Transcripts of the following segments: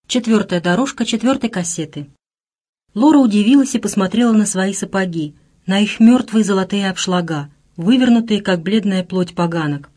Четвертая дорожка четвертой кассеты. Лора удивилась и посмотрела на свои сапоги, на их мертвые золотые обшлага, вывернутые, как бледная плоть поганок.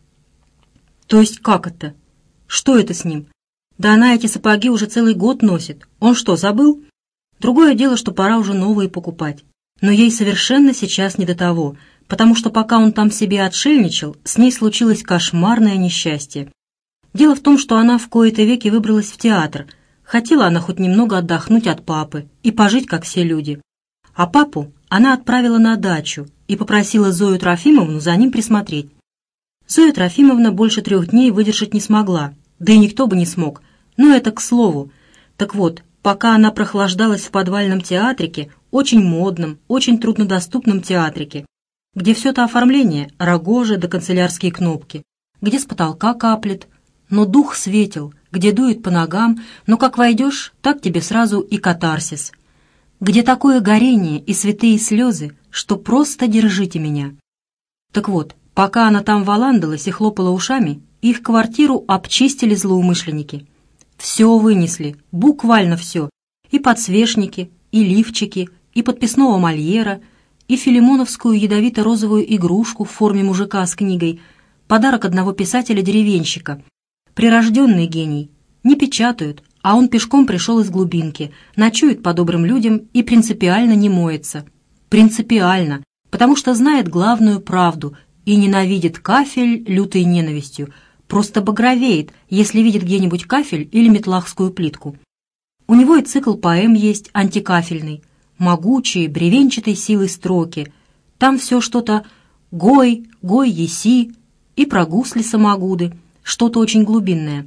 То есть как это? Что это с ним? Да она эти сапоги уже целый год носит. Он что, забыл? Другое дело, что пора уже новые покупать. Но ей совершенно сейчас не до того, потому что пока он там себе отшельничал, с ней случилось кошмарное несчастье. Дело в том, что она в кои-то веки выбралась в театр. Хотела она хоть немного отдохнуть от папы и пожить, как все люди. А папу она отправила на дачу и попросила Зою Трофимовну за ним присмотреть. Зоя Трофимовна больше 3 дней выдержать не смогла, да и никто бы не смог. Но это к слову. Так вот, пока она прохлаждалась в подвальном театрике, очень модном, очень труднодоступном театрике, где все-то оформление, рогожи да канцелярские кнопки, где с потолка каплет, но дух светел, где дует по ногам, но как войдешь, так тебе сразу и катарсис, где такое горение и святые слезы, что просто держите меня. Так вот, пока она там валандалась и хлопала ушами, их квартиру обчистили злоумышленники. Все вынесли, буквально все, и подсвечники, и лифчики, и подписного Мольера, и филимоновскую ядовито-розовую игрушку в форме мужика с книгой, подарок одного писателя-деревенщика. Прирожденный гений. Не печатают, а он пешком пришел из глубинки, ночует по добрым людям и принципиально не моется. Принципиально, потому что знает главную правду и ненавидит кафель лютой ненавистью, просто багровеет, если видит где-нибудь кафель или метлахскую плитку. У него и цикл поэм есть антикафельный, могучие, бревенчатой силой строки. Там все что-то «гой», «гой еси» и про гусли самогуды, что-то очень глубинное.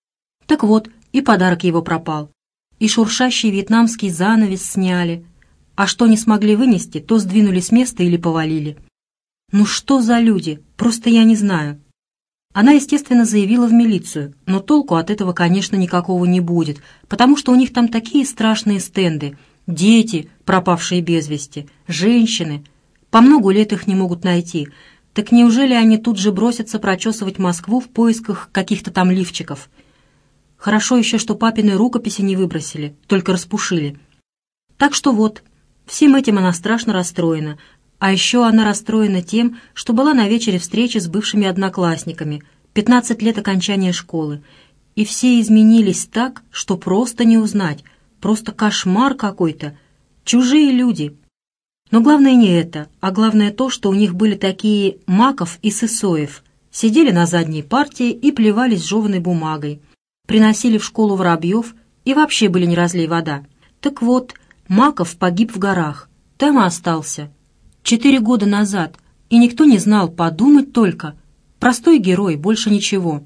Так вот, и подарок его пропал, и шуршащий вьетнамский занавес сняли, а что не смогли вынести, то сдвинули с места или повалили. Ну что за люди, просто я не знаю. Она, естественно, заявила в милицию, но толку от этого, конечно, никакого не будет, потому что у них там такие страшные стенды. Дети, пропавшие без вести, женщины. По многу лет их не могут найти. Так неужели они тут же бросятся прочесывать Москву в поисках каких-то там лифчиков? Хорошо еще, что папины рукописи не выбросили, только распушили. Так что вот, всем этим она страшно расстроена. А еще она расстроена тем, что была на вечере встречи с бывшими одноклассниками, 15 лет окончания школы, и все изменились так, что просто не узнать, просто кошмар какой-то, чужие люди. Но главное не это, а главное то, что у них были такие Маков и Сысоев, сидели на задней партии и плевались жеваной бумагой, приносили в школу воробьев и вообще были не разлей вода. Так вот, Маков погиб в горах, там и остался. 4 года назад, и никто не знал, подумать только. Простой герой, больше ничего.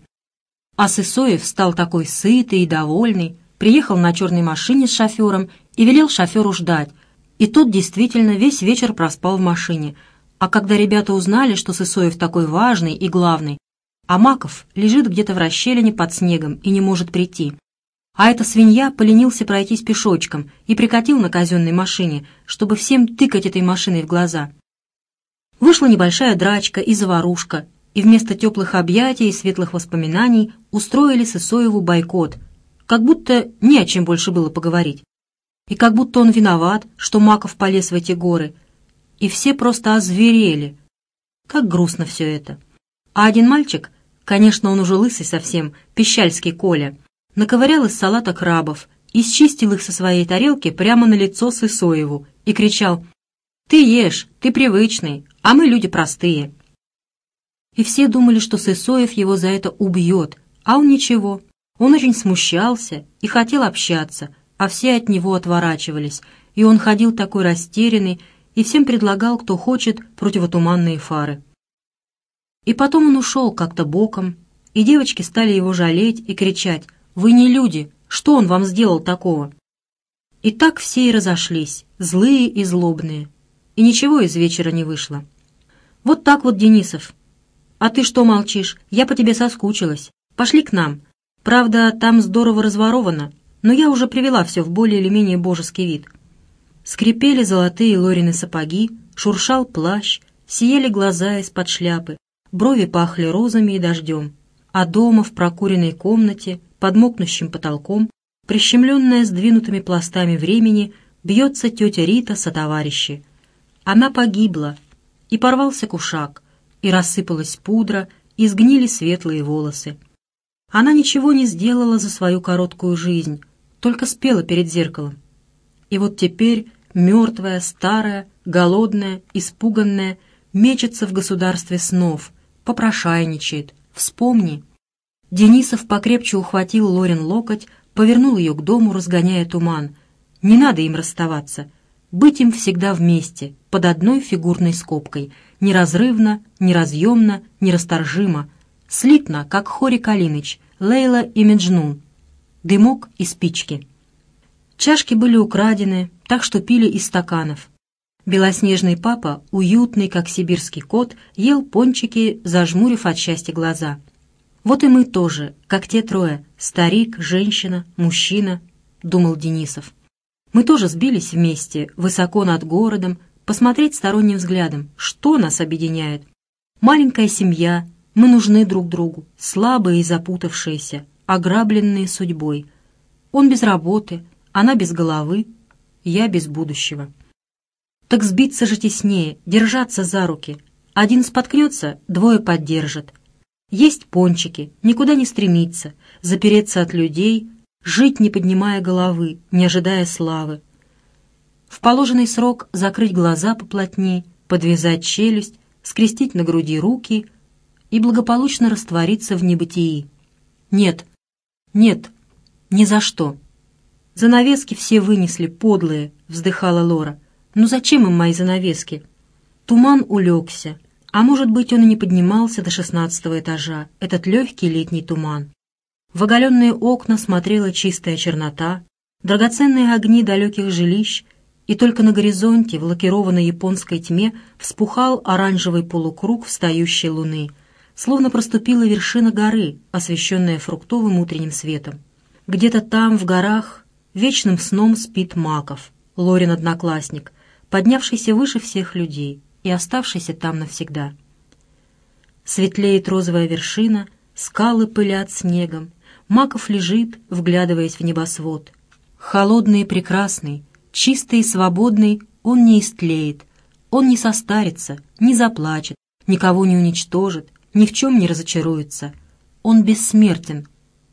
А Сысоев стал такой сытый и довольный, приехал на черной машине с шофером и велел шоферу ждать. И тот действительно весь вечер проспал в машине. А когда ребята узнали, что Сысоев такой важный и главный, а Маков лежит где-то в расщелине под снегом и не может прийти, а эта свинья поленился пройтись пешочком и прикатил на казенной машине, чтобы всем тыкать этой машиной в глаза. Вышла небольшая драчка и заварушка, и вместо теплых объятий и светлых воспоминаний устроили Сысоеву бойкот, как будто не о чем больше было поговорить. И как будто он виноват, что Маков полез в эти горы. И все просто озверели. Как грустно все это. А один мальчик, конечно, он уже лысый совсем, Пищальский Коля, наковырял из салата крабов и счистил их со своей тарелки прямо на лицо Сысоеву и кричал: «Ты ешь, ты привычный, а мы люди простые». И все думали, что Сысоев его за это убьет, а он ничего. Он очень смущался и хотел общаться, а все от него отворачивались, и он ходил такой растерянный и всем предлагал, кто хочет, противотуманные фары. И потом он ушел как-то боком, и девочки стали его жалеть и кричать: «Вы не люди, что он вам сделал такого?» И так все и разошлись, злые и злобные, и ничего из вечера не вышло. Вот так вот, Денисов. А ты что молчишь? Я по тебе соскучилась. Пошли к нам. Правда, там здорово разворовано, но я уже привела все в более или менее божеский вид. Скрипели золотые Лорины сапоги, шуршал плащ, сияли глаза из-под шляпы, брови пахли розами и дождем, а дома в прокуренной комнате под мокнущим потолком прищемленная сдвинутыми пластами времени, бьется тетя Рита сотоварищи. Она погибла, и порвался кушак, и рассыпалась пудра, и сгнили светлые волосы. Она ничего не сделала за свою короткую жизнь, только спела перед зеркалом. И вот теперь мертвая, старая, голодная, испуганная, мечется в государстве снов, попрошайничает. Вспомни. Денисов покрепче ухватил Лорин локоть, повернул ее к дому, разгоняя туман. Не надо им расставаться. Быть им всегда вместе, под одной фигурной скобкой. Неразрывно, неразъемно, нерасторжимо. Слитно, как Хори Калиныч, Лейла и Меджнун. Дымок и спички. Чашки были украдены, так что пили из стаканов. Белоснежный папа, уютный, как сибирский кот, ел пончики, зажмурив от счастья глаза. «Вот и мы тоже, как те трое, старик, женщина, мужчина», — думал Денисов. «Мы тоже сбились вместе, высоко над городом, посмотреть сторонним взглядом, что нас объединяет. Маленькая семья, мы нужны друг другу, слабые и запутавшиеся, ограбленные судьбой. Он без работы, она без головы, я без будущего. Так сбиться же теснее, держаться за руки. Один споткнется, двое поддержат. Есть пончики, никуда не стремиться, запереться от людей, жить, не поднимая головы, не ожидая славы. В положенный срок закрыть глаза поплотней, подвязать челюсть, скрестить на груди руки и благополучно раствориться в небытии. Нет, нет, ни за что. «Занавески все вынесли, подлые», — вздыхала Лора. «Ну зачем им мои занавески?» Туман улегся, а может быть, он и не поднимался до 16-го этажа, этот легкий летний туман. В оголенные окна смотрела чистая чернота, драгоценные огни далеких жилищ, и только на горизонте в лакированной японской тьме вспухал оранжевый полукруг встающей луны, словно проступила вершина горы, освещенная фруктовым утренним светом. Где-то там, в горах, вечным сном спит Маков, Лорин одноклассник, поднявшийся выше всех людей и оставшийся там навсегда. Светлеет розовая вершина, скалы пылят снегом, Маков лежит, вглядываясь в небосвод. Холодный и прекрасный, чистый и свободный, он не истлеет, он не состарится, не заплачет, никого не уничтожит, ни в чем не разочаруется. Он бессмертен.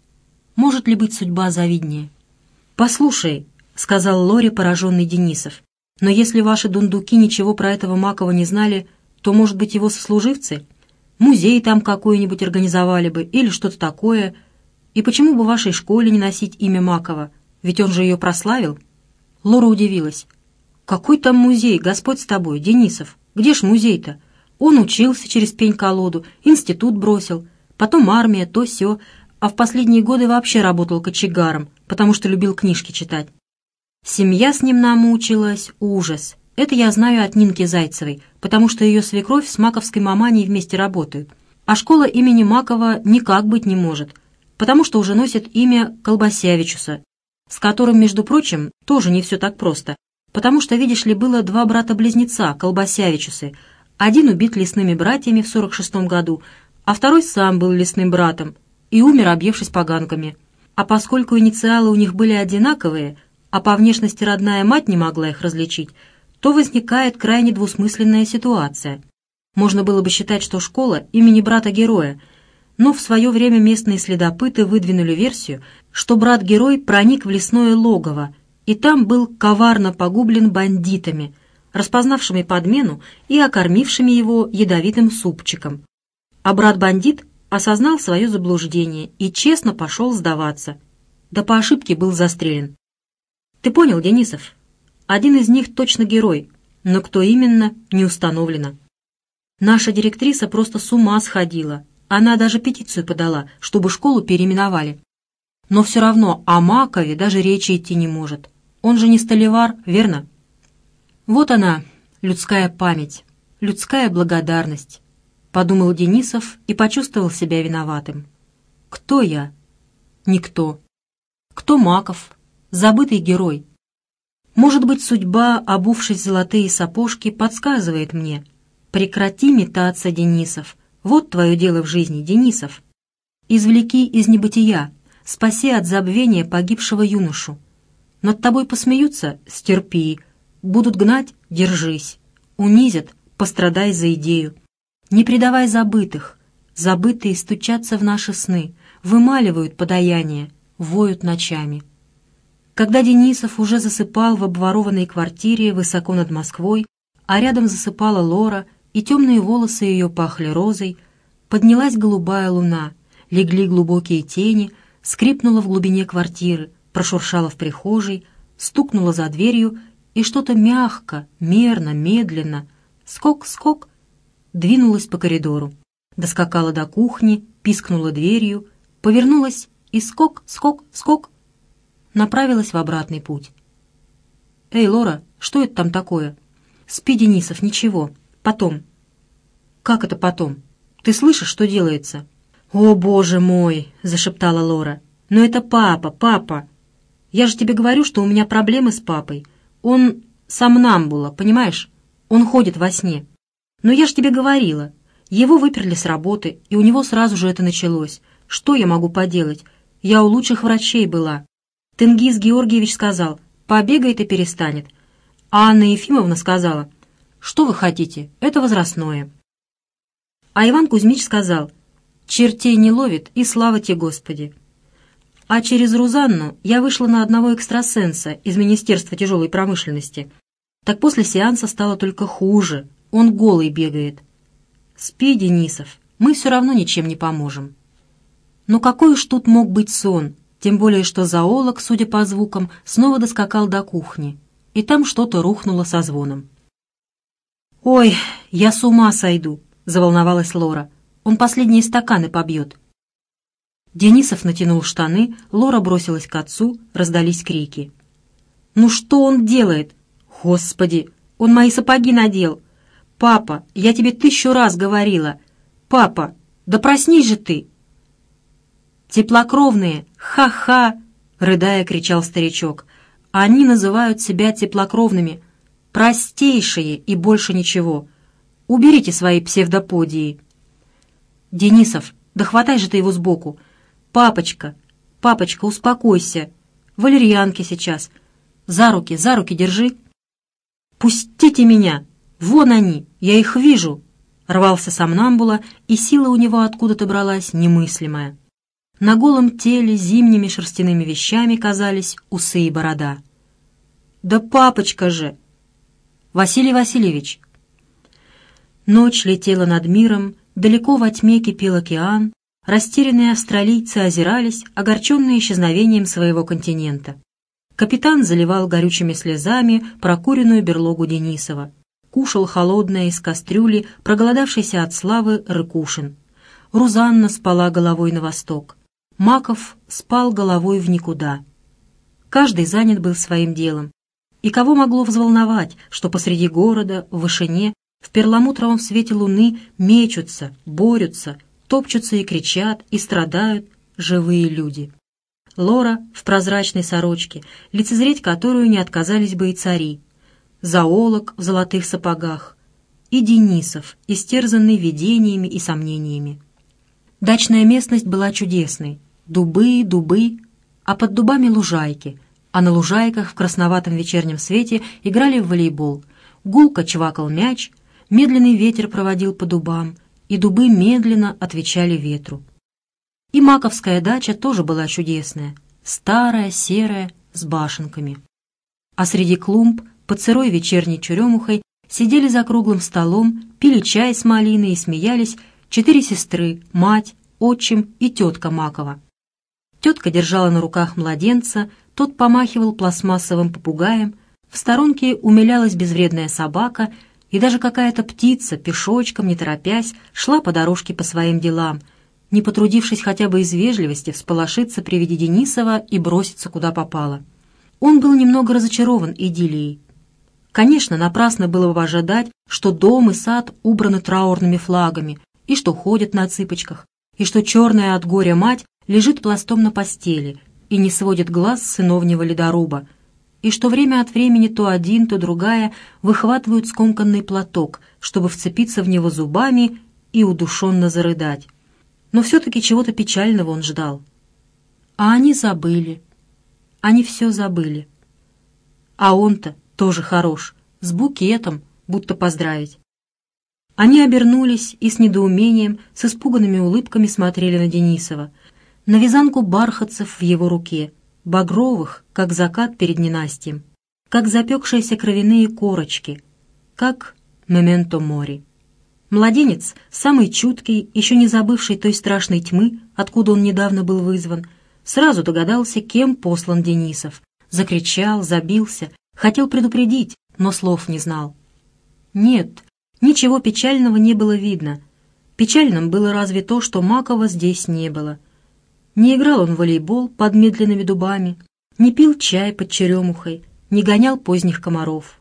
Может ли быть судьба завиднее? «Послушай», — сказал Лоре пораженный Денисов, «но если ваши дундуки ничего про этого Макова не знали, то, может быть, его сослуживцы? Музей там какой-нибудь организовали бы или что-то такое. И почему бы в вашей школе не носить имя Макова? Ведь он же ее прославил». Лора удивилась. «Какой там музей, Господь с тобой, Денисов? Где ж музей-то? Он учился через пень-колоду, институт бросил, потом армия, то сё, а в последние годы вообще работал кочегаром, потому что любил книжки читать. Семья с ним намучилась, ужас. Это я знаю от Нинки Зайцевой, потому что ее свекровь с маковской маманей вместе работают. А школа имени Макова никак быть не может, потому что уже носит имя Колбасявичуса, с которым, между прочим, тоже не все так просто, потому что, видишь ли, было два брата-близнеца, Колбасявичусы. Один убит лесными братьями в 46-м году, а второй сам был лесным братом и умер, объевшись поганками. А поскольку инициалы у них были одинаковые, а по внешности родная мать не могла их различить, то возникает крайне двусмысленная ситуация. Можно было бы считать, что школа имени брата-героя, но в свое время местные следопыты выдвинули версию, что брат-герой проник в лесное логово, и там был коварно погублен бандитами, распознавшими подмену и окормившими его ядовитым супчиком. А брат-бандит осознал свое заблуждение и честно пошел сдаваться. Да по ошибке был застрелен. Ты понял, Денисов? Один из них точно герой, но кто именно, не установлено. Наша директриса просто с ума сходила. Она даже петицию подала, чтобы школу переименовали. Но все равно о Макове даже речи идти не может. Он же не столевар, верно? Вот она, людская память, людская благодарность, подумал Денисов и почувствовал себя виноватым. Кто я? Никто. Кто Маков? Забытый герой. Может быть, судьба, обувшись в золотые сапожки, подсказывает мне: прекрати метаться, Денисов. Вот твое дело в жизни, Денисов. Извлеки из небытия, спаси от забвения погибшего юношу. Над тобой посмеются — стерпи, будут гнать — держись, унизят — пострадай за идею. Не предавай забытых, забытые стучатся в наши сны, вымаливают подаяние, воют ночами. Когда Денисов уже засыпал в обворованной квартире высоко над Москвой, а рядом засыпала Лора, и темные волосы ее пахли розой, поднялась голубая луна, легли глубокие тени, скрипнула в глубине квартиры, прошуршала в прихожей, стукнула за дверью, и что-то мягко, мерно, медленно, скок-скок, двинулась по коридору, доскакала до кухни, пискнула дверью, повернулась и скок-скок-скок направилась в обратный путь. «Эй, Лора, что это там такое?» «Спи, Денисов, ничего. Потом». «Как это потом? Ты слышишь, что делается?» «О, Боже мой!» — зашептала Лора. «Но это папа! Я же тебе говорю, что у меня проблемы с папой. Он сомнамбула, понимаешь? Он ходит во сне. Но я же тебе говорила. Его выперли с работы, и у него сразу же это началось. Что я могу поделать? Я у лучших врачей была. Тенгиз Георгиевич сказал, побегает и перестанет. А Анна Ефимовна сказала, что вы хотите, это возрастное. А Иван Кузьмич сказал, чертей не ловит, и слава тебе, Господи. А через Рузанну я вышла на одного экстрасенса из Министерства тяжелой промышленности. Так после сеанса стало только хуже, он голый бегает. Спи, Денисов, мы все равно ничем не поможем. Но какой уж тут мог быть сон, тем более что зоолог, судя по звукам, снова доскакал до кухни, и там что-то рухнуло со звоном. «Ой, я с ума сойду!» — заволновалась Лора. «Он последние стаканы побьет». Денисов натянул штаны, Лора бросилась к отцу, раздались крики. «Ну что он делает? Господи, он мои сапоги надел! Папа, я тебе 1000 раз говорила! Папа, да проснись же ты!» «Теплокровные! Ха-ха!» — рыдая, кричал старичок. «Они называют себя теплокровными. Простейшие и больше ничего. Уберите свои псевдоподии». «Денисов, да хватай же ты его сбоку! Папочка, папочка, успокойся! Валерьянки сейчас! За руки держи!» «Пустите меня! Вон они! Я их вижу!» Рвался сомнамбула, и сила у него откуда-то бралась немыслимая. На голом теле зимними шерстяными вещами казались усы и борода. «Да папочка же!» «Василий Васильевич!» Ночь летела над миром, далеко во тьме кипел океан, растерянные австралийцы озирались, огорченные исчезновением своего континента. Капитан заливал горючими слезами прокуренную берлогу Денисова, кушал холодное из кастрюли, проголодавшийся от славы Рыкушин. Рузанна спала головой на восток. Маков спал головой в никуда. Каждый занят был своим делом. И кого могло взволновать, что посреди города, в вышине, в перламутровом свете луны мечутся, борются, топчутся и кричат, и страдают живые люди. Лора в прозрачной сорочке, лицезреть которую не отказались бы и цари, зоолог в золотых сапогах, и Денисов, истерзанный видениями и сомнениями. Дачная местность была чудесной. Дубы, а под дубами лужайки, а на лужайках в красноватом вечернем свете играли в волейбол. Гулко чвакал мяч, медленный ветер проводил по дубам, и дубы медленно отвечали ветру. И маковская дача тоже была чудесная, старая, серая, с башенками. А среди клумб, под сырой вечерней черемухой, сидели за круглым столом, пили чай с малиной и смеялись 4 сестры, мать, отчим и тетка Макова. Тетка держала на руках младенца, тот помахивал пластмассовым попугаем, в сторонке умилялась безвредная собака, и даже какая-то птица, пешочком, не торопясь, шла по дорожке по своим делам, не потрудившись хотя бы из вежливости всполошиться при виде Денисова и броситься куда попало. Он был немного разочарован идиллией. Конечно, напрасно было бы ожидать, что дом и сад убраны траурными флагами, и что ходят на цыпочках, и что черная от горя мать лежит пластом на постели и не сводит глаз с сыновнего ледоруба, и что время от времени то один, то другая выхватывают скомканный платок, чтобы вцепиться в него зубами и удушенно зарыдать. Но все-таки чего-то печального он ждал. А они забыли. Они все забыли. А он-то тоже хорош, с букетом, будто поздравить. Они обернулись и с недоумением, с испуганными улыбками смотрели на Денисова, на вязанку бархатцев в его руке, багровых, как закат перед ненастьем, как запекшиеся кровяные корочки, как мементо мори. Младенец, самый чуткий, еще не забывший той страшной тьмы, откуда он недавно был вызван, сразу догадался, кем послан Денисов. Закричал, забился, хотел предупредить, но слов не знал. Нет, ничего печального не было видно. Печальным было разве то, что Макова здесь не было. Не играл он в волейбол под медленными дубами, не пил чай под черемухой, не гонял поздних комаров.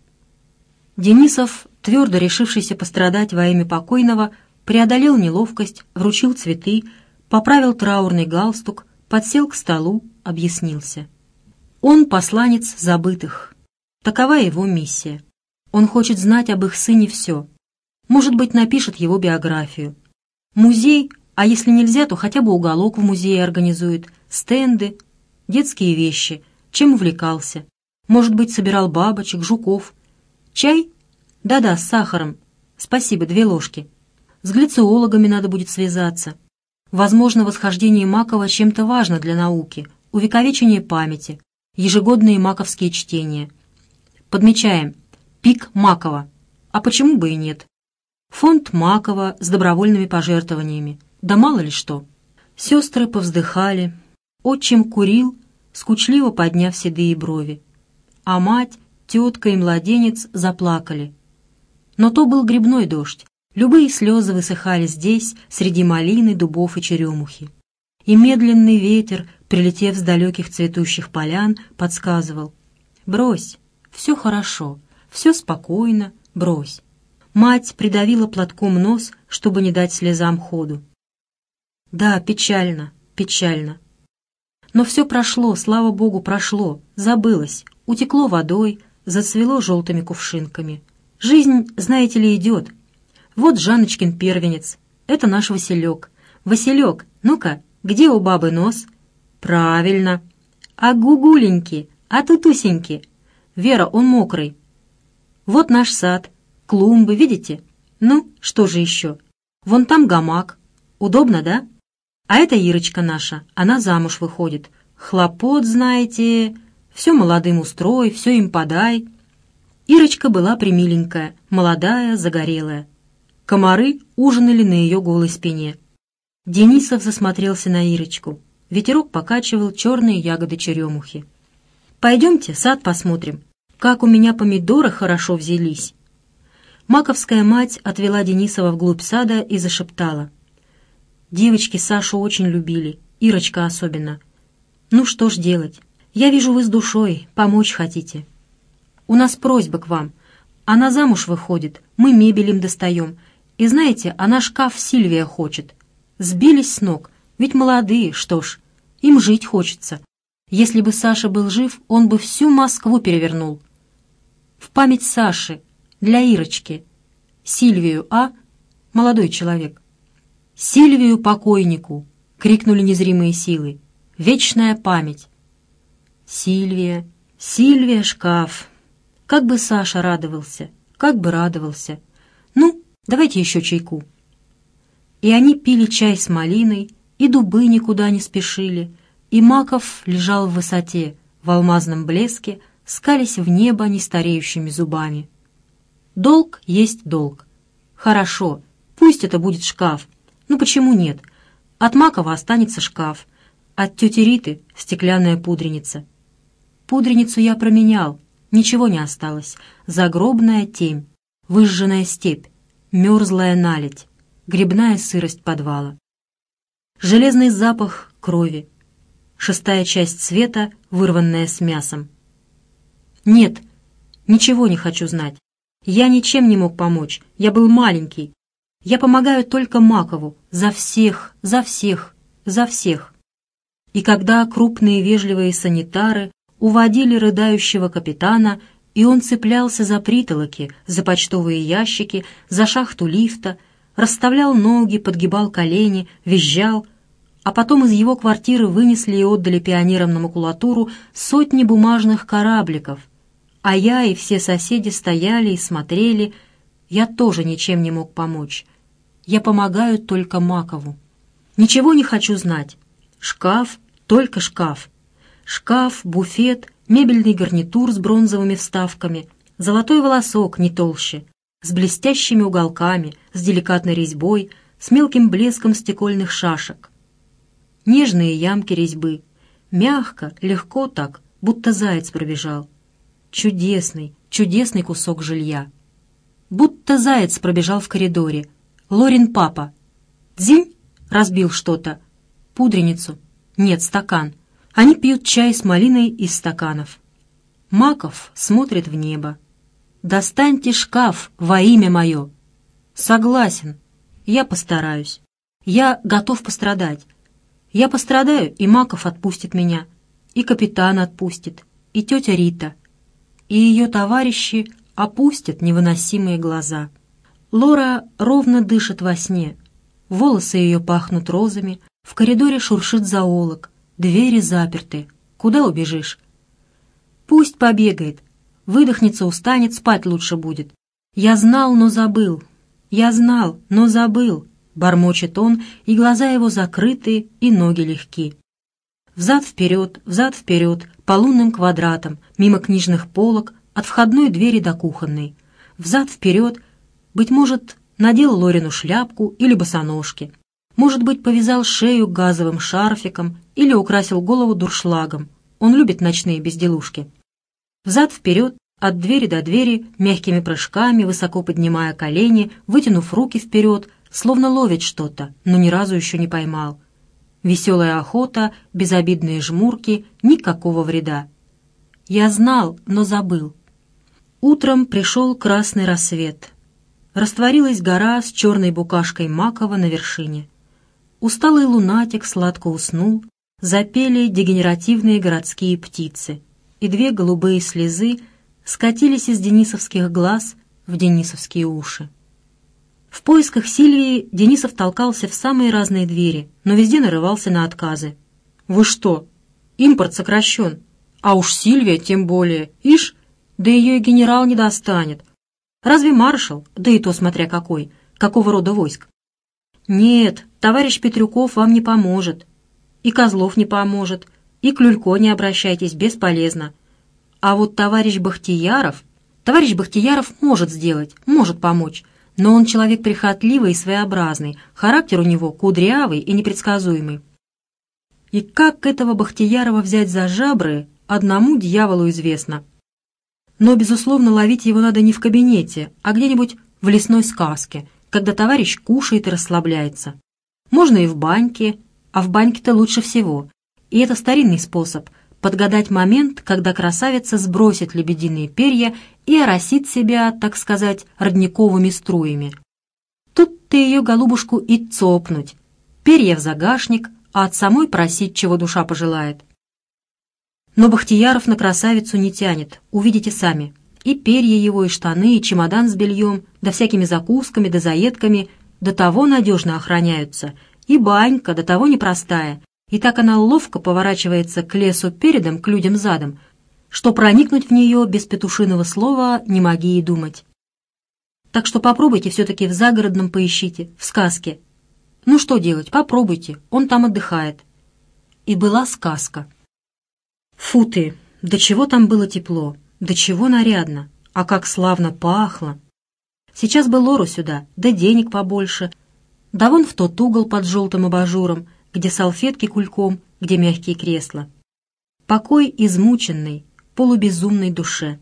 Денисов, твердо решившийся пострадать во имя покойного, преодолел неловкость, вручил цветы, поправил траурный галстук, подсел к столу, объяснился. Он посланец забытых. Такова его миссия. Он хочет знать об их сыне все. Может быть, напишет его биографию. Музей, а если нельзя, то хотя бы уголок в музее организует, стенды, детские вещи, чем увлекался. Может быть, собирал бабочек, жуков. Чай? Да-да, с сахаром. Спасибо, 2 ложки. С глициологами надо будет связаться. Возможно, восхождение Макова чем-то важно для науки, увековечение памяти, ежегодные маковские чтения. Подмечаем. Пик Макова. А почему бы и нет? Фонд Макова с добровольными пожертвованиями. Да мало ли что. Сестры повздыхали. Отчим курил, скучливо подняв седые брови. А мать, тетка и младенец заплакали. Но то был грибной дождь. Любые слезы высыхали здесь, среди малины, дубов и черемухи. И медленный ветер, прилетев с далеких цветущих полян, подсказывал: «Брось, все хорошо, все спокойно, брось». Мать придавила платком нос, чтобы не дать слезам ходу. Да, печально, печально. Но все прошло, слава Богу, прошло, забылось, утекло водой, зацвело желтыми кувшинками. Жизнь, знаете ли, идет. Вот Жанночкин первенец, это наш Василек. Василек, ну-ка, где у бабы нос? Правильно. А гугуленьки, а тутусеньки? Вера, он мокрый. Вот наш сад, клумбы, видите? Ну, что же еще? Вон там гамак. Удобно, да? А это Ирочка наша, она замуж выходит. Хлопот, знаете, все молодым устрой, все им подай. Ирочка была примиленькая, молодая, загорелая. Комары ужинали на ее голой спине. Денисов засмотрелся на Ирочку. Ветерок покачивал черные ягоды черемухи. «Пойдемте, сад посмотрим. Как у меня помидоры хорошо взялись». Маковская мать отвела Денисова вглубь сада и зашептала. «Девочки Сашу очень любили, Ирочка особенно. Ну что ж делать? Я вижу, вы с душой, помочь хотите. У нас просьба к вам. Она замуж выходит, мы мебель им достаем. И знаете, она шкаф Сильвия хочет. Сбились с ног, ведь молодые, что ж, им жить хочется. Если бы Саша был жив, он бы всю Москву перевернул. В память Саши, для Ирочки. Сильвию, а? Молодой человек». «Сильвию покойнику!» — крикнули незримые силы. «Вечная память!» Сильвия, Сильвия, шкаф. Как бы Саша радовался, как бы радовался. Ну, давайте еще чайку. И они пили чай с малиной, и дубы никуда не спешили, и Маков лежал в высоте, в алмазном блеске, скались в небо нестареющими зубами. Долг есть долг. Хорошо, пусть это будет шкаф. Ну почему нет? От Макова останется шкаф, от тети Риты стеклянная пудреница. Пудреницу я променял, ничего не осталось. Загробная темь, выжженная степь, мерзлая наледь, грибная сырость подвала. Железный запах крови, 6-я часть света, вырванная с мясом. Нет, ничего не хочу знать. Я ничем не мог помочь, я был маленький. Я помогаю только Макову, за всех, за всех, за всех. И когда крупные вежливые санитары уводили рыдающего капитана, и он цеплялся за притолоки, за почтовые ящики, за шахту лифта, расставлял ноги, подгибал колени, визжал, а потом из его квартиры вынесли и отдали пионерам на макулатуру сотни бумажных корабликов, а я и все соседи стояли и смотрели. Я тоже ничем не мог помочь. Я помогаю только Макову. Ничего не хочу знать. Шкаф, только шкаф. Шкаф, буфет, мебельный гарнитур с бронзовыми вставками, золотой волосок не толще, с блестящими уголками, с деликатной резьбой, с мелким блеском стекольных шашек. Нежные ямки резьбы. Мягко, легко так, будто заяц пробежал. Чудесный, чудесный кусок жилья. Будто заяц пробежал в коридоре. Лорин папа. Дзинь! Разбил что-то. Пудреницу. Нет, стакан. Они пьют чай с малиной из стаканов. Маков смотрит в небо. «Достаньте шкаф во имя мое». Согласен. Я постараюсь. Я готов пострадать. Я пострадаю, и Маков отпустит меня. И капитан отпустит. И тетя Рита. И ее товарищи опустят невыносимые глаза. Лора ровно дышит во сне. Волосы ее пахнут розами, в коридоре шуршит зоолог, двери заперты. Куда убежишь? Пусть побегает. Выдохнется, устанет, спать лучше будет. Я знал, но забыл. Я знал, но забыл. Бормочет он, и глаза его закрыты, и ноги легки. Взад-вперед, по лунным квадратам, мимо книжных полок, от входной двери до кухонной. Взад-вперед, быть может, надел Лорину шляпку или босоножки. Может быть, повязал шею газовым шарфиком или украсил голову дуршлагом. Он любит ночные безделушки. Взад-вперед, от двери до двери, мягкими прыжками, высоко поднимая колени, вытянув руки вперед, словно ловит что-то, но ни разу еще не поймал. Веселая охота, безобидные жмурки, никакого вреда. Я знал, но забыл. Утром пришел красный рассвет. Растворилась гора с черной букашкой Макова на вершине. Усталый лунатик сладко уснул, запели дегенеративные городские птицы, и две голубые слезы скатились из денисовских глаз в денисовские уши. В поисках Сильвии Денисов толкался в самые разные двери, но везде нарывался на отказы. «Вы что? Импорт сокращен. А уж Сильвия тем более. Ишь, да ее и генерал не достанет. Разве маршал, да и то смотря какой, какого рода войск? Нет, товарищ Петрюков вам не поможет, и Козлов не поможет, и к Люлько не обращайтесь, бесполезно. А вот товарищ Бахтияров может сделать, может помочь, но он человек прихотливый и своеобразный, характер у него кудрявый и непредсказуемый. И как этого Бахтиярова взять за жабры, одному дьяволу известно. Но, безусловно, ловить его надо не в кабинете, а где-нибудь в лесной сказке, когда товарищ кушает и расслабляется. Можно и в баньке, а в баньке-то лучше всего. И это старинный способ – подгадать момент, когда красавица сбросит лебединые перья и оросит себя, так сказать, родниковыми струями. Тут-то ее голубушку и цопнуть. Перья в загашник, а от самой просить, чего душа пожелает. Но Бахтияров на красавицу не тянет, увидите сами. И перья его, и штаны, и чемодан с бельем, да всякими закусками, да заедками до того надежно охраняются, и банька до того непростая, и так она ловко поворачивается к лесу передом, к людям задом, что проникнуть в нее без петушиного слова не моги и думать. Так что попробуйте все-таки в загородном поищите, в сказке. Ну что делать, попробуйте, он там отдыхает. И была сказка. Фу ты, до чего там было тепло, до чего нарядно, а как славно пахло. Сейчас бы Лору сюда, да денег побольше, да вон в тот угол под желтым абажуром, где салфетки кульком, где мягкие кресла. Покой измученной, полубезумной душе.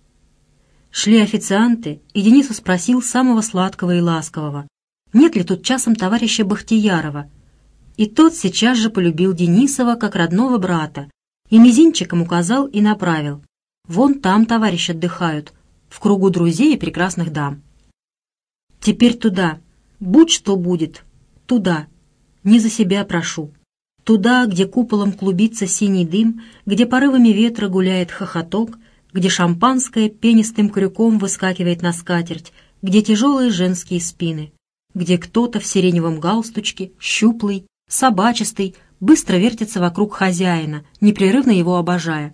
Шли официанты, и Денисов спросил самого сладкого и ласкового, нет ли тут часом товарища Бахтиярова. И тот сейчас же полюбил Денисова как родного брата, и мизинчиком указал и направил. Вон там товарищи отдыхают, в кругу друзей и прекрасных дам. Теперь туда, будь что будет, туда, не за себя прошу. Туда, где куполом клубится синий дым, где порывами ветра гуляет хохоток, где шампанское пенистым крюком выскакивает на скатерть, где тяжелые женские спины, где кто-то в сиреневом галстучке, щуплый, собачистый, быстро вертится вокруг хозяина, непрерывно его обожая.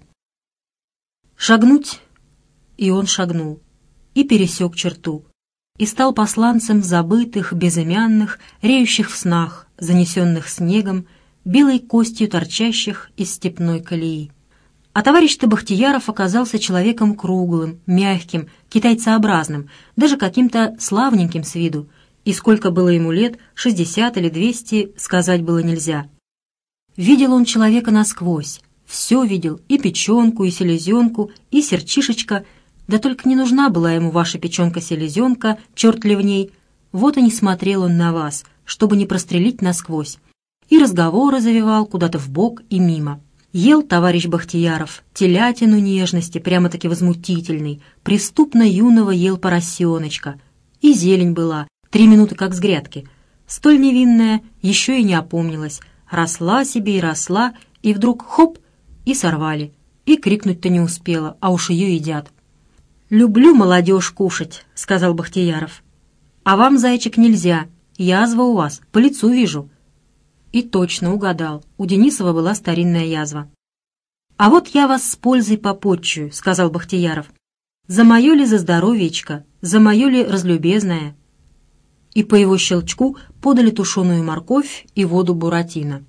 Шагнуть, и он шагнул, и пересек черту, и стал посланцем забытых, безымянных, реющих в снах, занесенных снегом, белой костью торчащих из степной колеи. А товарищ-то Бахтияров оказался человеком круглым, мягким, китайцеобразным, даже каким-то славненьким с виду, и сколько было ему лет, 60 или 200, сказать было нельзя. Видел он человека насквозь, все видел, и печенку, и селезенку, и сердчишечка, да только не нужна была ему ваша печенка-селезенка, черт ли в ней. Вот и не смотрел он на вас, чтобы не прострелить насквозь, и разговоры завивал куда-то вбок и мимо. Ел товарищ Бахтияров телятину нежности, прямо-таки возмутительной, преступно юного ел поросеночка, и зелень была, 3 минуты как с грядки, столь невинная, еще и не опомнилась, росла себе и росла, и вдруг хоп, и сорвали, и крикнуть-то не успела, а уж ее едят. «Люблю молодежь кушать», — сказал Бахтияров. «А вам, зайчик, нельзя, язва у вас, по лицу вижу». И точно угадал, у Денисова была старинная язва. «А вот я вас с пользой попотчую», — сказал Бахтияров. «За мое ли за здоровьечко, за мое ли разлюбезное?» И по его щелчку подали тушеную морковь и воду буратино.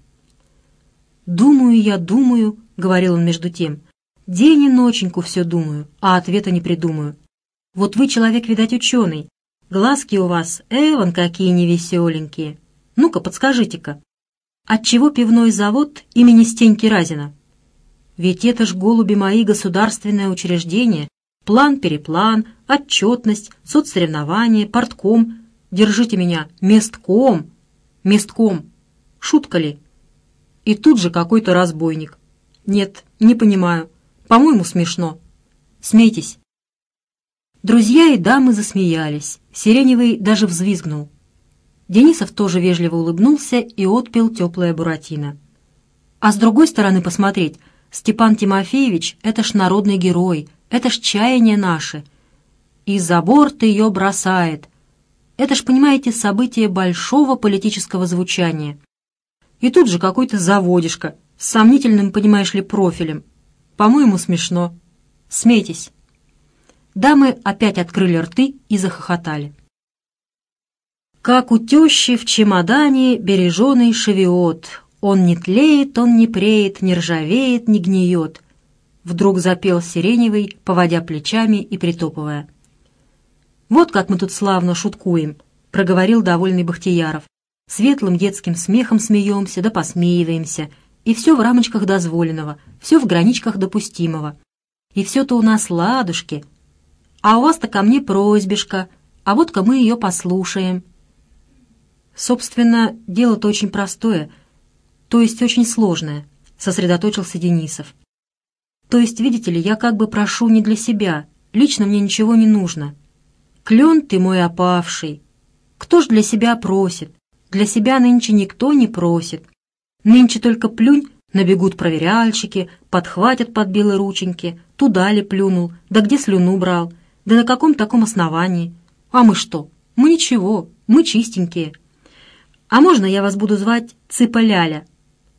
«Думаю я, думаю», — говорил он между тем, — «день и ноченьку все думаю, а ответа не придумаю. Вот вы человек, видать, ученый, глазки у вас, вон какие невеселенькие. Ну-ка, подскажите-ка, отчего пивной завод имени Стеньки Разина? Ведь это ж, голуби мои, государственное учреждение, план-переплан, отчетность, соцсоревнования, портком. Держите меня, местком, местком. Шутка ли? И тут же какой-то разбойник. Нет, не понимаю. По-моему, смешно. Смейтесь». Друзья и дамы засмеялись. Сиреневый даже взвизгнул. Денисов тоже вежливо улыбнулся и отпил теплое буратино. А с другой стороны посмотреть, Степан Тимофеевич — это ж народный герой, это ж чаяние наше. И за борт ее бросает. Это ж, понимаете, событие большого политического звучания. И тут же какой-то заводишка с сомнительным, понимаешь ли, профилем. По-моему, смешно. Смейтесь. Дамы опять открыли рты и захохотали. «Как у тещи в чемодане береженый шевиот, он не тлеет, он не преет, не ржавеет, не гниет», вдруг запел Сиреневый, поводя плечами и притопывая. «Вот как мы тут славно шуткуем», — проговорил довольный Бахтияров. «Светлым детским смехом смеемся да посмеиваемся, и все в рамочках дозволенного, все в граничках допустимого. И все-то у нас ладушки. А у вас-то ко мне просьбишка, а вот-ка мы ее послушаем». «Собственно, дело-то очень простое, то есть очень сложное», — сосредоточился Денисов. «То есть, видите ли, я как бы прошу не для себя, лично мне ничего не нужно. Клен ты мой опавший. Кто ж для себя просит? Для себя нынче никто не просит. Нынче только плюнь, набегут проверяльщики, подхватят под белые рученьки, туда ли плюнул, да где слюну брал, да на каком таком основании. А мы что? Мы ничего, мы чистенькие. А можно я вас буду звать Цыпа-Ляля?»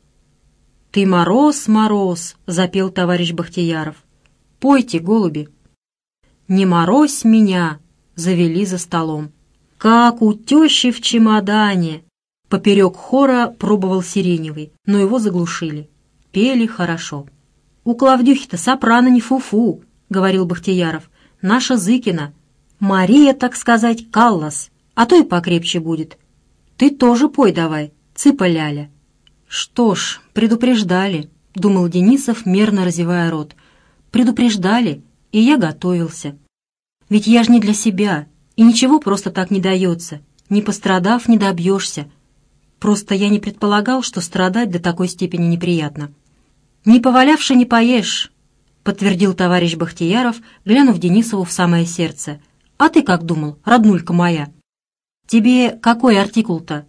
«Ты мороз, мороз», — запел товарищ Бахтияров. «Пойте, голуби». «Не морозь меня», — завели за столом. «Как у тещи в чемодане», — поперек хора пробовал Сиреневый, но его заглушили. Пели хорошо. «У Клавдюхи-то сопрано не фу-фу», — говорил Бахтияров. «Наша Зыкина. Мария, так сказать, Каллас, а то и покрепче будет. Ты тоже пой давай, Цыпа-Ляля». «Что ж, предупреждали», — думал Денисов, мерно разевая рот. «Предупреждали, и я готовился. Ведь я ж не для себя, и ничего просто так не дается. Не пострадав, не добьешься. Просто я не предполагал, что страдать до такой степени неприятно». «Не повалявши, не поешь», — подтвердил товарищ Бахтияров, глянув Денисову в самое сердце. «А ты как думал, роднулька моя? Тебе какой артикул-то?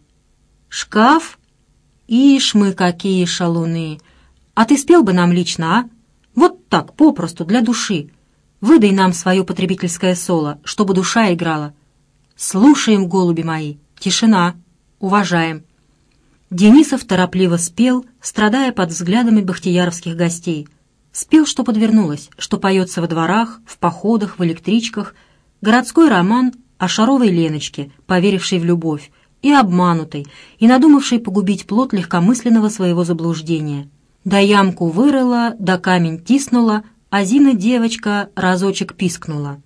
Шкаф? Ишь мы какие шалуны! А ты спел бы нам лично, а? Вот так, попросту, для души. Выдай нам свое потребительское соло, чтобы душа играла. Слушаем, голуби мои, тишина, уважаем». Денисов торопливо спел, страдая под взглядами бахтияровских гостей. Спел, что подвернулось, что поется во дворах, в походах, в электричках. Городской роман о шаровой Леночке, поверившей в любовь, и обманутой, и надумавшей погубить плод легкомысленного своего заблуждения. Да ямку вырыла, да камень тиснула, а Зина девочка разочек пискнула.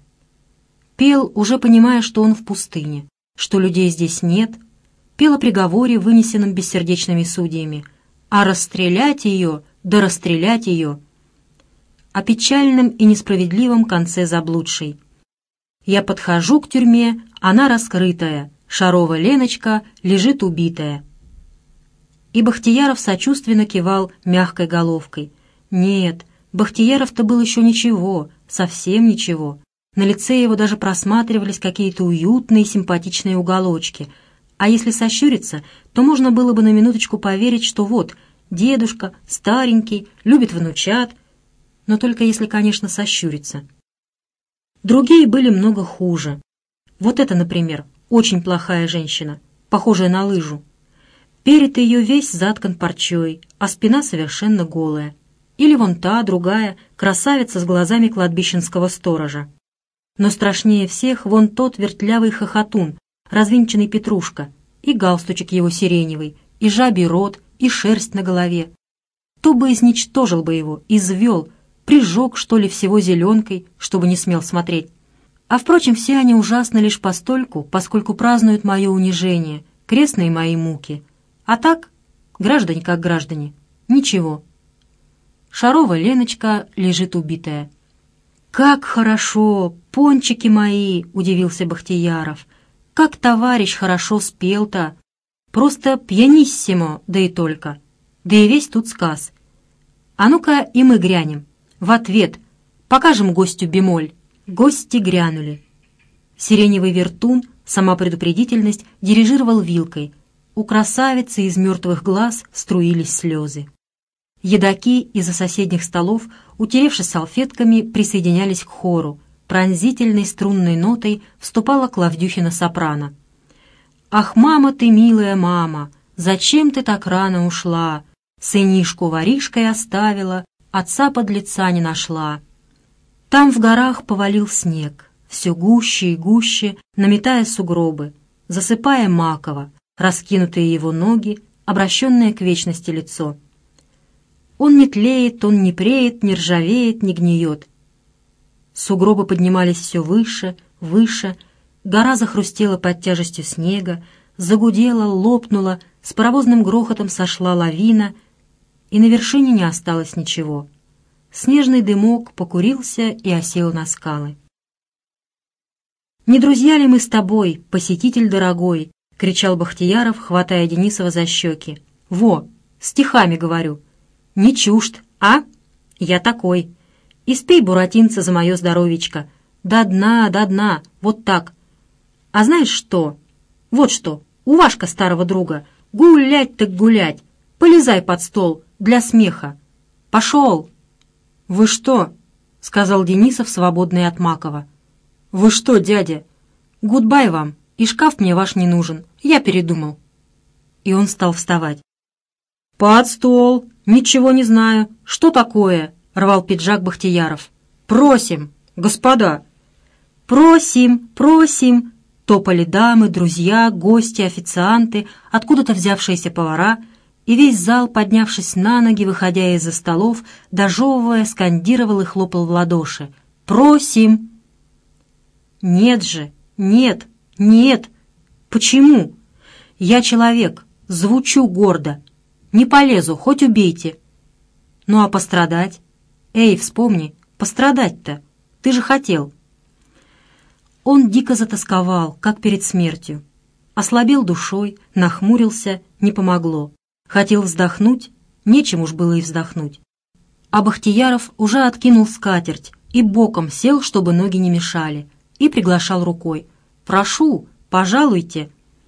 Пел, уже понимая, что он в пустыне, что людей здесь нет. Пел о приговоре, вынесенном бессердечными судьями, а расстрелять ее, да расстрелять ее, о печальном и несправедливом конце заблудшей. Я подхожу к тюрьме, она раскрытая, шарова Леночка лежит убитая. И Бахтияров сочувственно кивал мягкой головкой. Нет, Бахтияров-то был еще ничего, совсем ничего. На лице его даже просматривались какие-то уютные симпатичные уголочки. А если сощуриться, то можно было бы на минуточку поверить, что вот, дедушка, старенький, любит внучат, но только если, конечно, сощуриться. Другие были много хуже. Вот это, например, очень плохая женщина, похожая на лыжу. Перед ее весь заткан парчой, а спина совершенно голая. Или вон та, другая, красавица с глазами кладбищенского сторожа. Но страшнее всех вон тот вертлявый хохотун, развинченный Петрушка, и галстучек его сиреневый, и жабий рот, и шерсть на голове. То бы изничтожил бы его, извел, прижег, что ли, всего зеленкой, чтобы не смел смотреть. А, впрочем, все они ужасны лишь постольку, поскольку празднуют мое унижение, крестные мои муки. А так, граждане как граждане, ничего. Шарова Леночка лежит убитая. «Как хорошо! Пончики мои!» — удивился Бахтияров. «Как товарищ хорошо спел-то! Просто пьяниссимо, да и только! Да и весь тут сказ! А ну-ка и мы грянем! В ответ! Покажем гостю бемоль!» Гости грянули. Сиреневый вертун, сама предупредительность, дирижировал вилкой. У красавицы из мертвых глаз струились слезы. Едоки из-за соседних столов, утеревшись салфетками, присоединялись к хору. Пронзительной струнной нотой вступала Клавдюхина сопрано. «Ах, мама ты, милая мама, зачем ты так рано ушла? Сынишку воришкой оставила, отца подлеца не нашла». Там в горах повалил снег, все гуще и гуще, наметая сугробы, засыпая маково, раскинутые его ноги, обращенное к вечности лицо. Он не тлеет, он не преет, не ржавеет, не гниет. Сугробы поднимались все выше, выше, гора захрустела под тяжестью снега, загудела, лопнула, с паровозным грохотом сошла лавина, и на вершине не осталось ничего. Снежный дымок покурился и осел на скалы. «Не друзья ли мы с тобой, посетитель дорогой?» — кричал Бахтияров, хватая Денисова за щеки. «Во, стихами говорю. Не чужд, а? Я такой. Испей, буратинца, за мое здоровичко. До дна, вот так. А знаешь что? Вот что, у Вашка старого друга. Гулять так гулять. Полезай под стол, для смеха. Пошел!» «Вы что?» — сказал Денисов, свободный от Макова. «Вы что, дядя? Гудбай вам, и шкаф мне ваш не нужен. Я передумал». И он стал вставать. «Под стол! Ничего не знаю. Что такое?» — рвал пиджак Бахтияров. «Просим, господа!» «Просим, просим!» — топали дамы, друзья, гости, официанты, откуда-то взявшиеся повара, и весь зал, поднявшись на ноги, выходя из-за столов, дожевывая, скандировал и хлопал в ладоши. «Просим!» «Нет же! Нет! Нет! Почему? Я человек, звучу гордо. Не полезу, хоть убейте. Ну а пострадать? Эй, вспомни, пострадать-то! Ты же хотел!» Он дико затосковал, как перед смертью. Ослабел душой, нахмурился, не помогло. Хотел вздохнуть, нечем уж было и вздохнуть. А Бахтияров уже откинул скатерть и боком сел, чтобы ноги не мешали, и приглашал рукой. «Прошу, пожалуйте».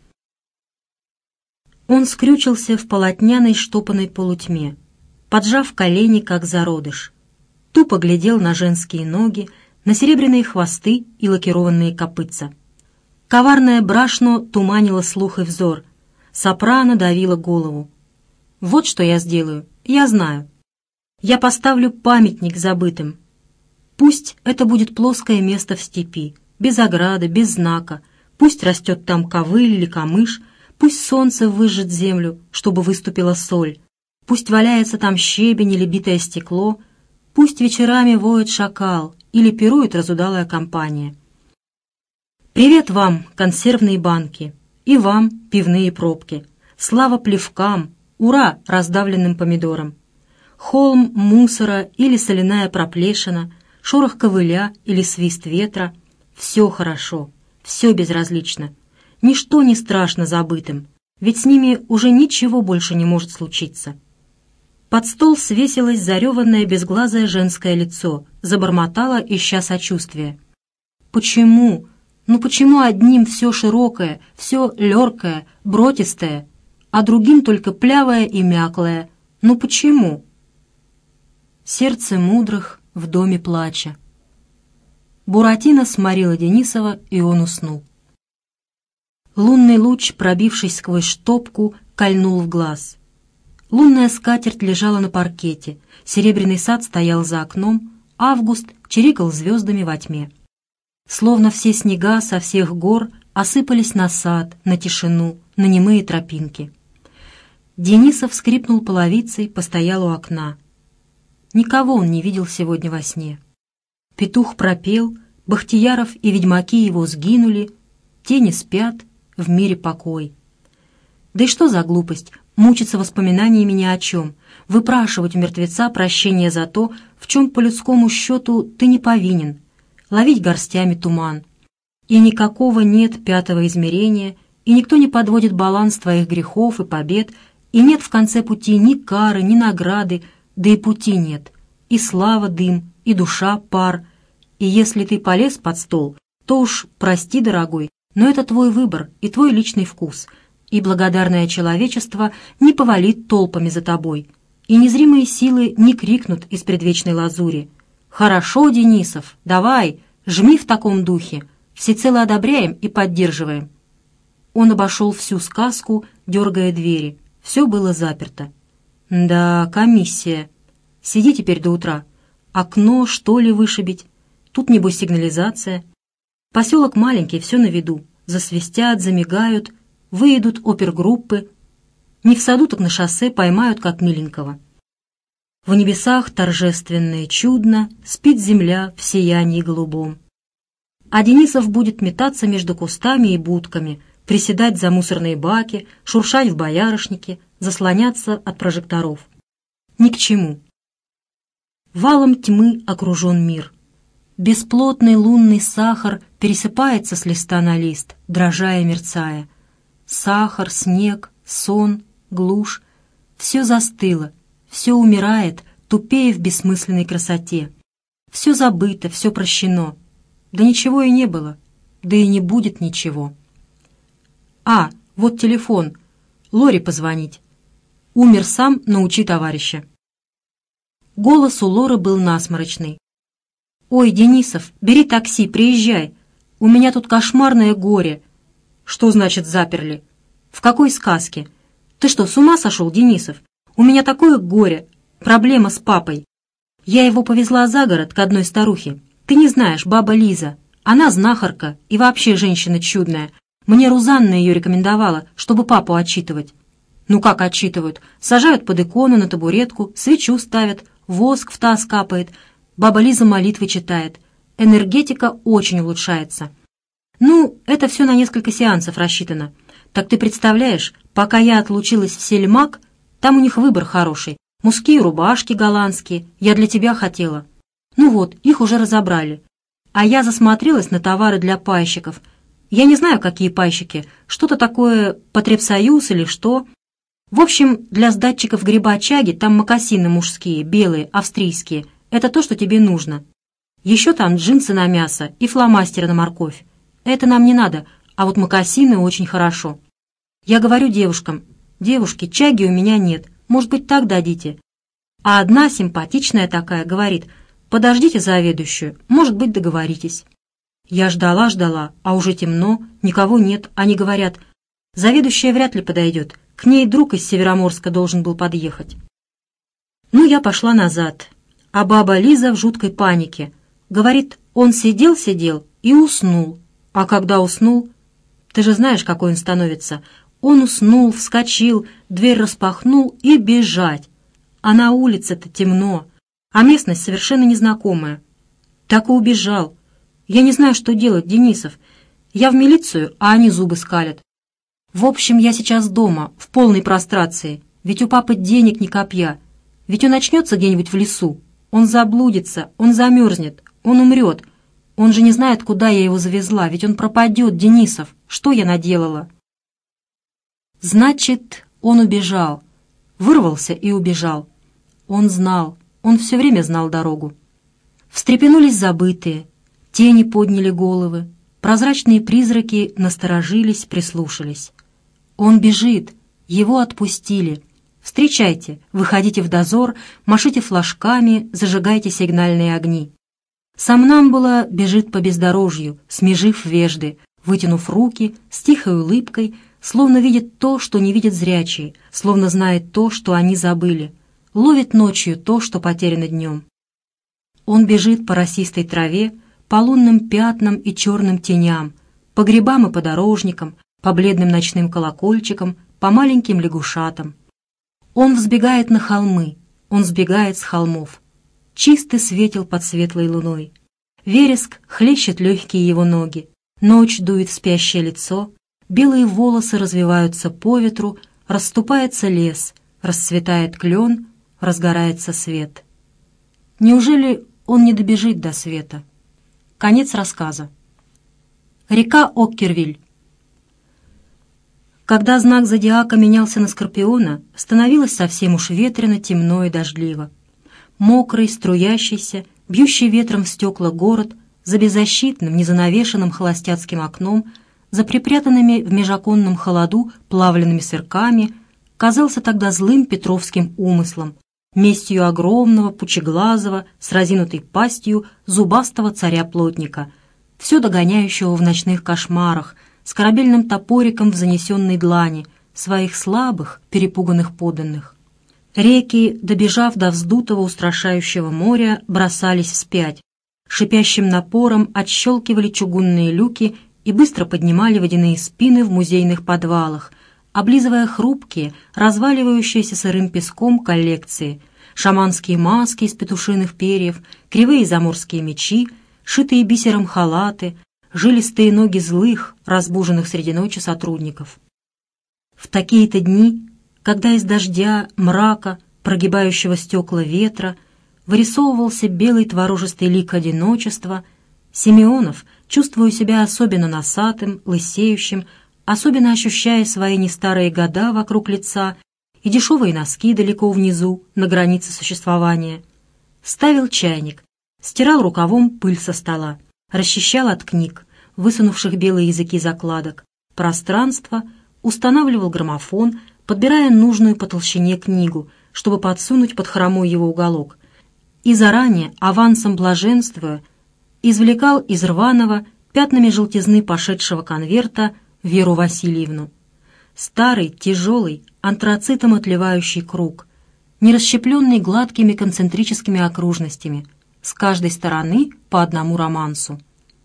Он скрючился в полотняной штопанной полутьме, поджав колени, как зародыш. Тупо глядел на женские ноги, на серебряные хвосты и лакированные копытца. Коварное брашно туманило слух и взор. Сопрано давила голову. Вот что я сделаю, я знаю. Я поставлю памятник забытым. Пусть это будет плоское место в степи, без ограды, без знака. Пусть растет там ковыль или камыш, пусть солнце выжжет землю, чтобы выступила соль. Пусть валяется там щебень или битое стекло, пусть вечерами воет шакал или пирует разудалая компания. Привет вам, консервные банки, и вам, пивные пробки. Слава плевкам, ура раздавленным помидорам. Холм мусора или соляная проплешина, шорох ковыля или свист ветра — все хорошо, все безразлично. Ничто не страшно забытым, ведь с ними уже ничего больше не может случиться. Под стол свесилось зареванное безглазое женское лицо, забормотало, ища сочувствия. Почему? Ну почему одним все широкое, все лёркое, бротистое, а другим только плявое и мяклое? Ну почему? Сердце мудрых в доме плача. Буратино сморила Денисова, и он уснул. Лунный луч, пробившись сквозь штопку, кольнул в глаз. Лунная скатерть лежала на паркете, серебряный сад стоял за окном, август чирикал звездами во тьме. Словно все снега со всех гор осыпались на сад, на тишину, на немые тропинки. Денисов скрипнул половицей, постоял у окна. Никого он не видел сегодня во сне. Петух пропел, Бахтияров и ведьмаки его сгинули, тени спят, в мире покой. Да и что за глупость мучиться воспоминаниями ни о чем, выпрашивать у мертвеца прощения за то, в чем по людскому счету ты не повинен, ловить горстями туман. И никакого нет пятого измерения, и никто не подводит баланс твоих грехов и побед, и нет в конце пути ни кары, ни награды, да и пути нет, и слава дым, и душа пар. И если ты полез под стол, то уж прости, дорогой, но это твой выбор и твой личный вкус, и благодарное человечество не повалит толпами за тобой, и незримые силы не крикнут из предвечной лазури: «Хорошо, Денисов, давай, жми в таком духе, всецело одобряем и поддерживаем». Он обошел всю сказку, дергая двери. Все было заперто. Да, комиссия. Сиди теперь до утра. Окно, что ли, вышибить? Тут, небось, сигнализация. Поселок маленький, все на виду. Засвистят, замигают, выедут опергруппы. Не в саду, так на шоссе поймают, как миленького. В небесах торжественно и чудно спит земля в сиянии голубом. А Денисов будет метаться между кустами и будками, приседать за мусорные баки, шуршать в боярышнике, заслоняться от прожекторов. Ни к чему. Валом тьмы окружен мир. Бесплотный лунный сахар пересыпается с листа на лист, дрожа и мерцая. Сахар, снег, сон, глушь — все застыло, все умирает, тупея в бессмысленной красоте. Все забыто, все прощено. Да ничего и не было, да и не будет ничего. А, вот телефон. Лоре позвонить. Умер сам, научи товарища. Голос у Лоры был насморочный. «Ой, Денисов, бери такси, приезжай. У меня тут кошмарное горе». «Что значит заперли? В какой сказке? Ты что, с ума сошел, Денисов? У меня такое горе, проблема с папой. Я его повезла за город к одной старухе. Ты не знаешь, баба Лиза. Она знахарка и вообще женщина чудная. Мне Рузанна ее рекомендовала, чтобы папу отчитывать». «Ну как отчитывают? Сажают под икону на табуретку, свечу ставят, воск в таз капает. Баба Лиза молитвы читает. Энергетика очень улучшается. Ну, это все на несколько сеансов рассчитано. Так ты представляешь, пока я отлучилась в сельмак, там у них выбор хороший. Мужские рубашки голландские, я для тебя хотела. Ну вот, их уже разобрали. А я засмотрелась на товары для пайщиков. Я не знаю, какие пайщики, что-то такое потребсоюз или что. В общем, для сдатчиков грибоочаги там мокасины мужские, белые, австрийские. Это то, что тебе нужно. Еще там джинсы на мясо и фломастеры на морковь. Это нам не надо, а вот мокасины очень хорошо. Я говорю девушкам: девушки, чаги у меня нет, может быть, так дадите. А одна симпатичная такая говорит: подождите заведующую, может быть, договоритесь. Я ждала, а уже темно, никого нет. Они говорят: Заведующая вряд ли подойдет, к ней друг из Североморска должен был подъехать. Ну, я пошла назад, а баба Лиза в жуткой панике. Говорит, он сидел-сидел и уснул. А когда уснул, ты же знаешь, какой он становится. Он уснул, вскочил, дверь распахнул и бежать. А на улице-то темно, а местность совершенно незнакомая. Так и убежал. Я не знаю, что делать, Денисов. Я в милицию, а они зубы скалят. В общем, я сейчас дома, в полной прострации. Ведь у папы денег ни копья. Ведь он очнется где-нибудь в лесу. Он заблудится, он замерзнет, он умрет. Он же не знает, куда я его завезла, ведь он пропадет, Денисов. Что я наделала? Значит, он убежал. Вырвался и убежал. Он знал, он все время знал дорогу. Встрепенулись забытые, тени подняли головы, прозрачные призраки насторожились, прислушались. Он бежит, его отпустили. Встречайте, выходите в дозор, машите флажками, зажигайте сигнальные огни. Сомнамбула бежит по бездорожью, смежив вежды, вытянув руки, с тихой улыбкой, словно видит то, что не видят зрячие, словно знает то, что они забыли, ловит ночью то, что потеряно днем. Он бежит по росистой траве, по лунным пятнам и черным теням, по грибам и подорожникам, по бледным ночным колокольчикам, по маленьким лягушатам. Он взбегает на холмы, он сбегает с холмов. Чистый светел под светлой луной. Вереск хлещет легкие его ноги. Ночь дует в спящее лицо. Белые волосы развиваются по ветру. Расступается лес. Расцветает клен. Разгорается свет. Неужели он не добежит до света? Конец рассказа. Река Оккервиль. Когда знак зодиака менялся на Скорпиона, становилось совсем уж ветрено, темно и дождливо. Мокрый, струящийся, бьющий ветром в стекла город, за беззащитным, незанавешенным холостяцким окном, за припрятанными в межоконном холоду плавленными сырками, казался тогда злым петровским умыслом, местью огромного, пучеглазого, с разинутой пастью, зубастого царя-плотника, все догоняющего в ночных кошмарах, с корабельным топориком в занесенной длани, своих слабых, перепуганных подданных. Реки, добежав до вздутого устрашающего моря, бросались вспять, шипящим напором отщелкивали чугунные люки и быстро поднимали водяные спины в музейных подвалах, облизывая хрупкие, разваливающиеся сырым песком коллекции, шаманские маски из петушиных перьев, кривые заморские мечи, шитые бисером халаты, жилистые ноги злых, разбуженных среди ночи сотрудников. В такие-то дни, когда из дождя, мрака, прогибающего стекла ветра, вырисовывался белый творожистый лик одиночества, Симеонов, чувствуя себя особенно носатым, лысеющим, особенно ощущая свои нестарые года вокруг лица и дешевые носки далеко внизу, на границе существования, ставил чайник, стирал рукавом пыль со стола, расчищал от книг, высунувших белые языки закладок, пространство, устанавливал граммофон, подбирая нужную по толщине книгу, чтобы подсунуть под хромой его уголок, и заранее, авансом блаженствуя, извлекал из рваного, пятнами желтизны пошедшего конверта Веру Васильевну. Старый, тяжелый, антрацитом отливающий круг, не расщепленный гладкими концентрическими окружностями, с каждой стороны по одному романсу.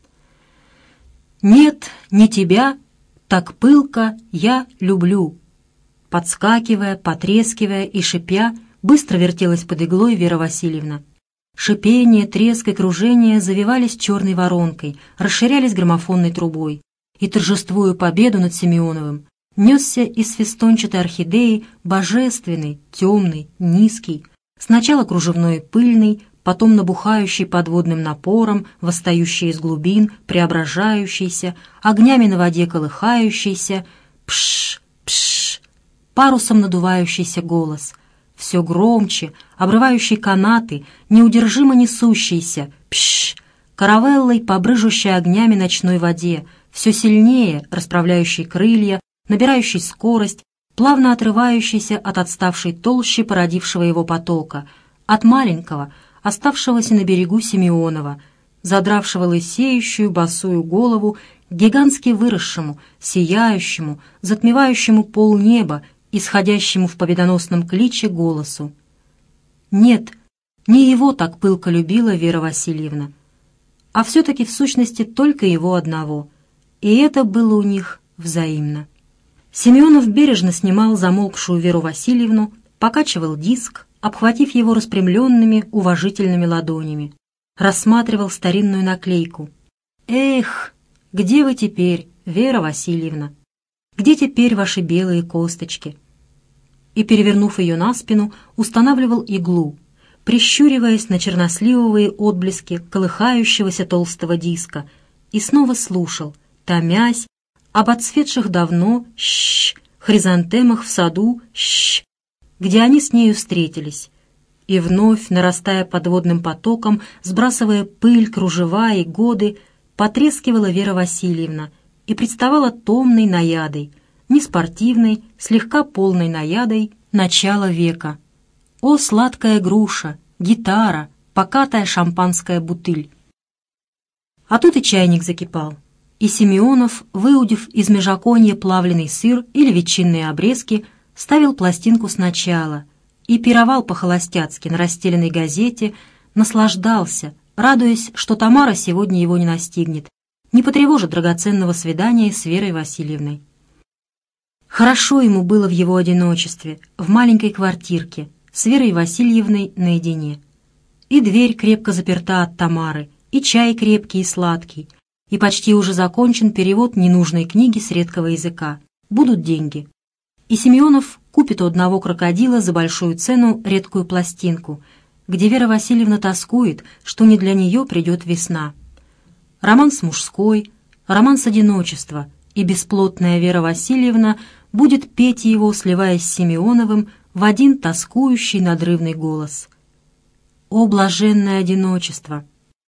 «Нет, не тебя, так пылко я люблю». Подскакивая, потрескивая и шипя, быстро вертелась под иглой Вера Васильевна. Шипение, треск и кружение завивались черной воронкой, расширялись граммофонной трубой. И, торжествуя победу над Симеоновым, несся из фестончатой орхидеи божественный, темный, низкий, сначала кружевной и пыльный, потом набухающий подводным напором, восстающий из глубин, преображающийся, огнями на воде колыхающийся, пш, пш, парусом надувающийся голос, все громче, обрывающий канаты, неудержимо несущийся, пш, каравеллой, побрыжущей огнями ночной воде, все сильнее расправляющий крылья, набирающий скорость, плавно отрывающийся от отставшей толщи породившего его потока, от маленького, оставшегося на берегу Симеонова, задравшего лысеющую босую голову гигантски выросшему, сияющему, затмевающему полнеба, исходящему в победоносном кличе голосу. Нет, не его так пылко любила Вера Васильевна, а все-таки в сущности только его одного, и это было у них взаимно. Семенов бережно снимал замолкшую Веру Васильевну, покачивал диск, обхватив его распрямленными, уважительными ладонями, рассматривал старинную наклейку. «Эх, где вы теперь, Вера Васильевна? Где теперь ваши белые косточки?» И, перевернув ее на спину, устанавливал иглу, прищуриваясь на черносливовые отблески колыхающегося толстого диска, и снова слушал, томясь об отцветших давно хризантемах в саду где они с нею встретились, и вновь, нарастая подводным потоком, сбрасывая пыль, кружева и годы, потрескивала Вера Васильевна и представала томной наядой, неспортивной, слегка полной наядой начала века. О, сладкая груша, гитара, покатая шампанская бутыль! А тут и чайник закипал, и Симеонов, выудив из межоконья плавленый сыр или ветчинные обрезки, ставил пластинку сначала и пировал по-холостяцки на расстеленной газете, наслаждался, радуясь, что Тамара сегодня его не настигнет, не потревожит драгоценного свидания с Верой Васильевной. Хорошо ему было в его одиночестве, в маленькой квартирке, с Верой Васильевной наедине. И дверь крепко заперта от Тамары, и чай крепкий и сладкий, и почти уже закончен перевод ненужной книги с редкого языка. Будут деньги. И Симеонов купит у одного крокодила за большую цену редкую пластинку, где Вера Васильевна тоскует, что не для нее придет весна. Романс мужской, романс одиночества, и бесплотная Вера Васильевна будет петь его, сливаясь с Симеоновым в один тоскующий надрывный голос. О, блаженное одиночество!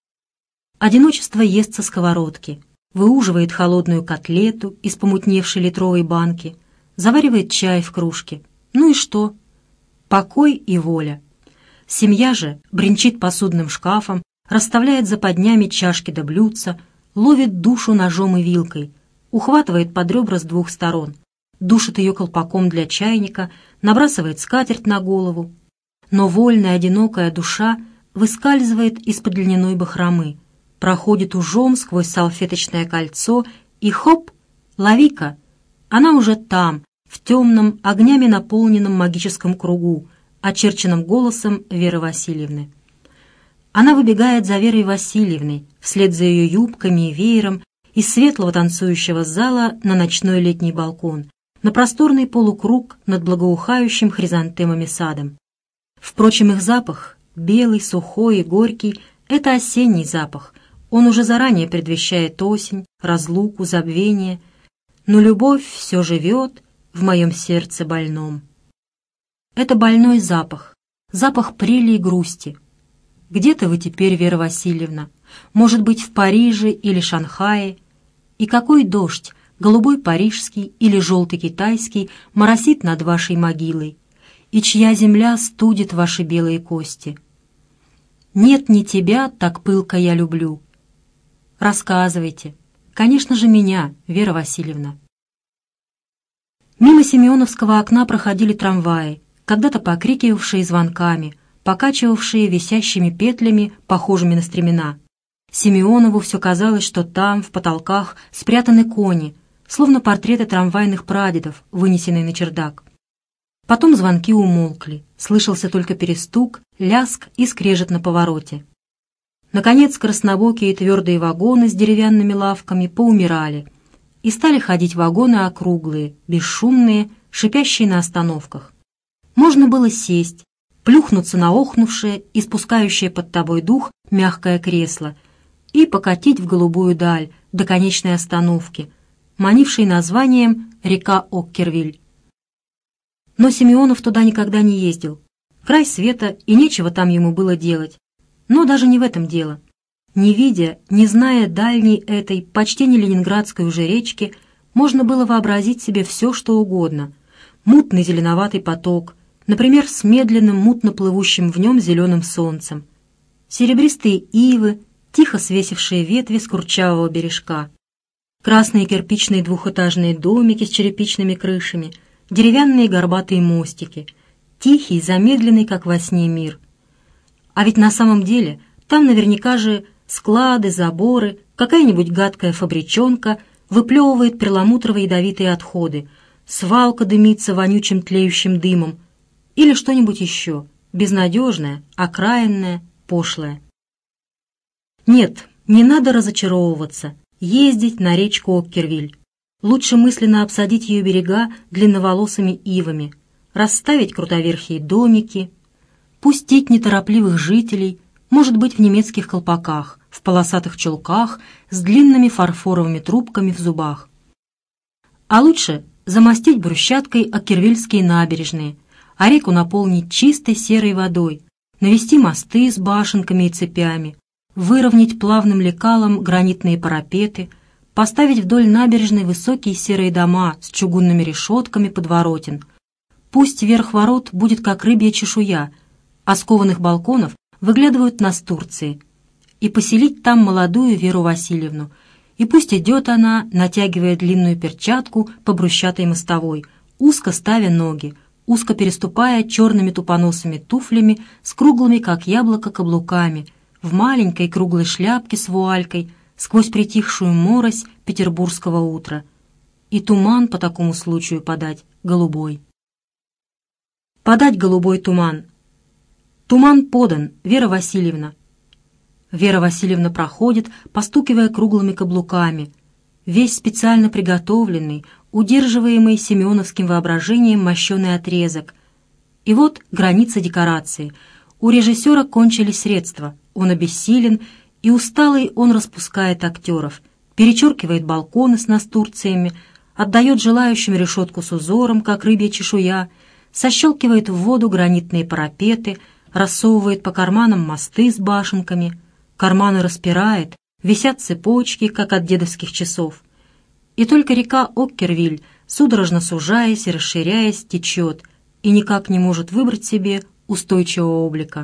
Одиночество ест со сковородки, выуживает холодную котлету из помутневшей литровой банки, заваривает чай в кружке. Ну и что? Покой и воля. Семья же бренчит посудным шкафом, расставляет западнями чашки да блюдца, ловит душу ножом и вилкой, ухватывает под ребра с двух сторон, душит ее колпаком для чайника, набрасывает скатерть на голову. Но вольная одинокая душа выскальзывает из-под льняной бахромы, проходит ужом сквозь салфеточное кольцо и хоп, лови-ка! Она уже там, в темном, огнями наполненном магическом кругу, очерченном голосом Веры Васильевны. Она выбегает за Верой Васильевной, вслед за ее юбками и веером, из светлого танцующего зала на ночной летний балкон, на просторный полукруг над благоухающим хризантемами садом. Впрочем, их запах, белый, сухой и горький, это осенний запах. Он уже заранее предвещает осень, разлуку, забвение. Но любовь все живет в моем сердце больном. Это больной запах, запах прели и грусти. Где-то вы теперь, Вера Васильевна, может быть, в Париже или Шанхае, и какой дождь, голубой парижский или желтый китайский, моросит над вашей могилой, и чья земля студит ваши белые кости. Нет, не тебя так пылко я люблю. Рассказывайте. Конечно же, меня, Вера Васильевна. Мимо Семеновского окна проходили трамваи, когда-то покрикивавшие звонками, покачивавшие висящими петлями, похожими на стремена. Симеонову все казалось, что там, в потолках, спрятаны кони, словно портреты трамвайных прадедов, вынесенные на чердак. Потом звонки умолкли, слышался только перестук, ляск и скрежет на повороте. Наконец краснобокие твердые вагоны с деревянными лавками поумирали, и стали ходить вагоны округлые, бесшумные, шипящие на остановках. Можно было сесть, плюхнуться на охнувшее и спускающее под тобой дух мягкое кресло и покатить в голубую даль до конечной остановки, манившей названием «Река Оккервиль». Но Симеонов туда никогда не ездил. Край света, и нечего там ему было делать. Но даже не в этом дело. Не видя, не зная дальней этой, почти не ленинградской уже речки, можно было вообразить себе все, что угодно. Мутный зеленоватый поток, например, с медленным мутно плывущим в нем зеленым солнцем. Серебристые ивы, тихо свесившие ветви с курчавого бережка. Красные кирпичные двухэтажные домики с черепичными крышами, деревянные горбатые мостики, тихий, замедленный, как во сне мир. А ведь на самом деле там наверняка же склады, заборы, какая-нибудь гадкая фабричонка выплевывает перламутрово-ядовитые отходы, свалка дымится вонючим тлеющим дымом или что-нибудь еще, безнадежное, окраинное, пошлое. Нет, не надо разочаровываться, ездить на речку Оккервиль. Лучше мысленно обсадить ее берега длинноволосыми ивами, расставить крутоверхие домики, пустить неторопливых жителей, может быть, в немецких колпаках, в полосатых чулках, с длинными фарфоровыми трубками в зубах. А лучше замостить брусчаткой оккервильские набережные, а реку наполнить чистой серой водой, навести мосты с башенками и цепями, выровнять плавным лекалом гранитные парапеты, поставить вдоль набережной высокие серые дома с чугунными решетками подворотен. Пусть верх ворот будет как рыбья чешуя, а с кованых балконов выглядывают настурции, и поселить там молодую Веру Васильевну, и пусть идет она, натягивая длинную перчатку по брусчатой мостовой, узко ставя ноги, узко переступая черными тупоносыми туфлями с круглыми, как яблоко, каблуками, в маленькой круглой шляпке с вуалькой, сквозь притихшую морось петербургского утра. И туман по такому случаю подать голубой. Подать голубой туман. Туман подан, Вера Васильевна. Вера Васильевна проходит, постукивая круглыми каблуками, весь специально приготовленный, удерживаемый семеновским воображением мощеный отрезок. И вот граница декорации. У режиссера кончились средства, он обессилен, и усталый он распускает актеров, перечеркивает балконы с настурциями, отдает желающим решетку с узором, как рыбья чешуя, сощелкивает в воду гранитные парапеты, рассовывает по карманам мосты с башенками, карманы распирает, висят цепочки, как от дедовских часов. И только река Оккервиль, судорожно сужаясь и расширяясь, течет и никак не может выбрать себе устойчивого облика.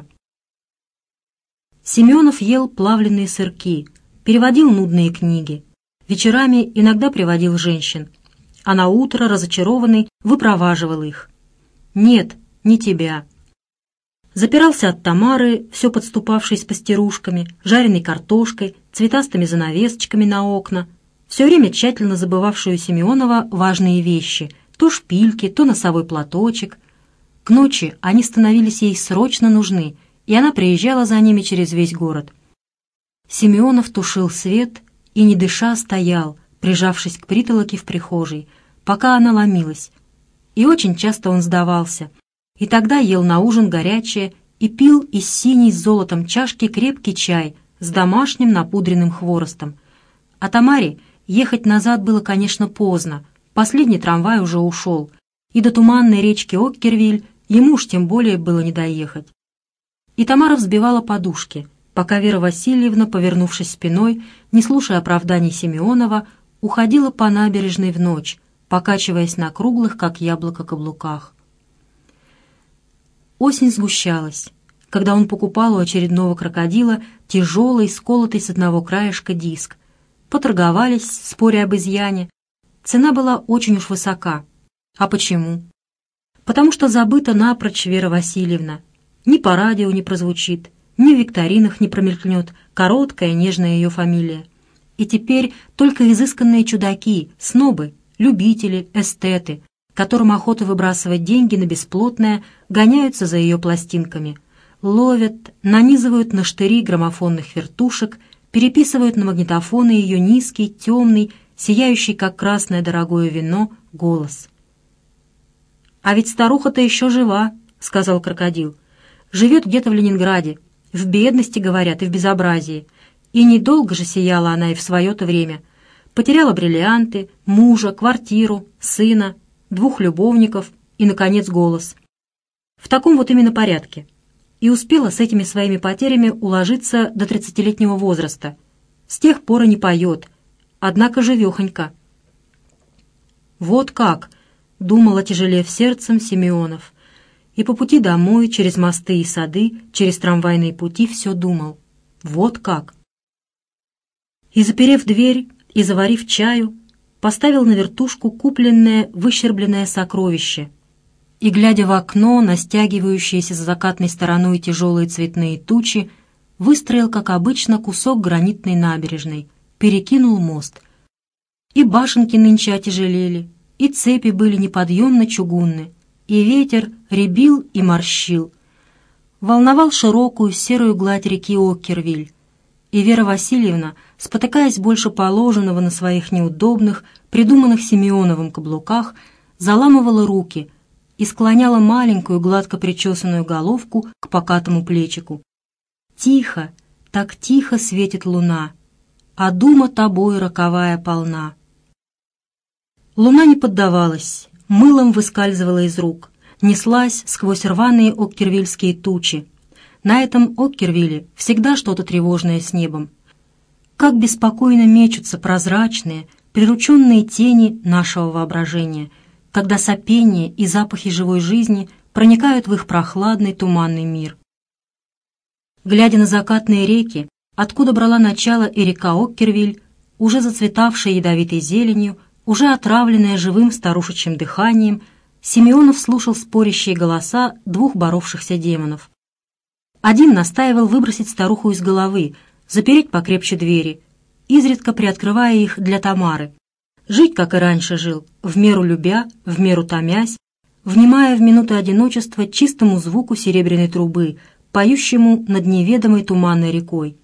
Семенов ел плавленые сырки, переводил нудные книги, вечерами иногда приводил женщин, а наутро, разочарованный, выпроваживал их. «Нет, не тебя». Запирался от Тамары, все подступавшей с пастерушками, жареной картошкой, цветастыми занавесочками на окна, все время тщательно забывавшую у Семенова важные вещи, то шпильки, то носовой платочек. К ночи они становились ей срочно нужны, и она приезжала за ними через весь город. Семенов тушил свет и, не дыша, стоял, прижавшись к притолоке в прихожей, пока она ломилась. И очень часто он сдавался, и тогда ел на ужин горячее и пил из синей с золотом чашки крепкий чай с домашним напудренным хворостом. А Тамаре ехать назад было, конечно, поздно, последний трамвай уже ушел, и до туманной речки Оккервиль ему уж тем более было не доехать. И Тамара взбивала подушки, пока Вера Васильевна, повернувшись спиной, не слушая оправданий Семенова, уходила по набережной в ночь, покачиваясь на круглых, как яблоко, каблуках. Осень сгущалась, когда он покупал у очередного крокодила тяжелый, сколотый с одного краешка диск. Поторговались, споря об изъяне. Цена была очень уж высока. А почему? Потому что забыта напрочь Вера Васильевна. Ни по радио не прозвучит, ни в викторинах не промелькнет короткая, нежная ее фамилия. И теперь только изысканные чудаки, снобы, любители, эстеты, которым охота выбрасывать деньги на бесплотное, гоняются за ее пластинками, ловят, нанизывают на штыри граммофонных вертушек, переписывают на магнитофоны ее низкий, темный, сияющий, как красное дорогое вино, голос. «А ведь старуха-то еще жива», — сказал крокодил. «Живет где-то в Ленинграде, в бедности, говорят, и в безобразии. И недолго же сияла она и в свое-то время. Потеряла бриллианты, мужа, квартиру, сына, 2 любовников и, наконец, голос. В таком вот именно порядке. И успела с этими своими потерями уложиться до 30-летнего возраста. С тех пор и не поет, однако живехонька». «Вот как!» — думал, отяжелев сердцем, Семенов. И по пути домой, через мосты и сады, через трамвайные пути все думал. «Вот как!» И, заперев дверь и, заварив чаю, поставил на вертушку купленное выщербленное сокровище и, глядя в окно на стягивающиеся за закатной стороной тяжелые цветные тучи, выстроил, как обычно, кусок гранитной набережной, перекинул мост. И башенки нынче отяжелели, и цепи были неподъемно чугунны, и ветер рябил и морщил, волновал широкую серую гладь реки Оккервиль, и Вера Васильевна, спотыкаясь больше положенного на своих неудобных, придуманных Симеоновым каблуках, заламывала руки и склоняла маленькую гладко причесанную головку к покатому плечику. Тихо, так тихо светит луна, а дума тобой роковая полна. Луна не поддавалась, мылом выскальзывала из рук, неслась сквозь рваные оккервильские тучи. На этом Оккервилле всегда что-то тревожное с небом. Как беспокойно мечутся прозрачные, прирученные тени нашего воображения, когда сопение и запахи живой жизни проникают в их прохладный туманный мир. Глядя на закатные реки, откуда брала начало и река Оккервиль, уже зацветавшая ядовитой зеленью, уже отравленная живым старушечьим дыханием, Симеонов слушал спорящие голоса двух боровшихся демонов. Один настаивал выбросить старуху из головы, запереть покрепче двери, изредка приоткрывая их для Тамары. Жить, как и раньше жил, в меру любя, в меру томясь, внимая в минуты одиночества чистому звуку серебряной трубы, поющему над неведомой туманной рекой.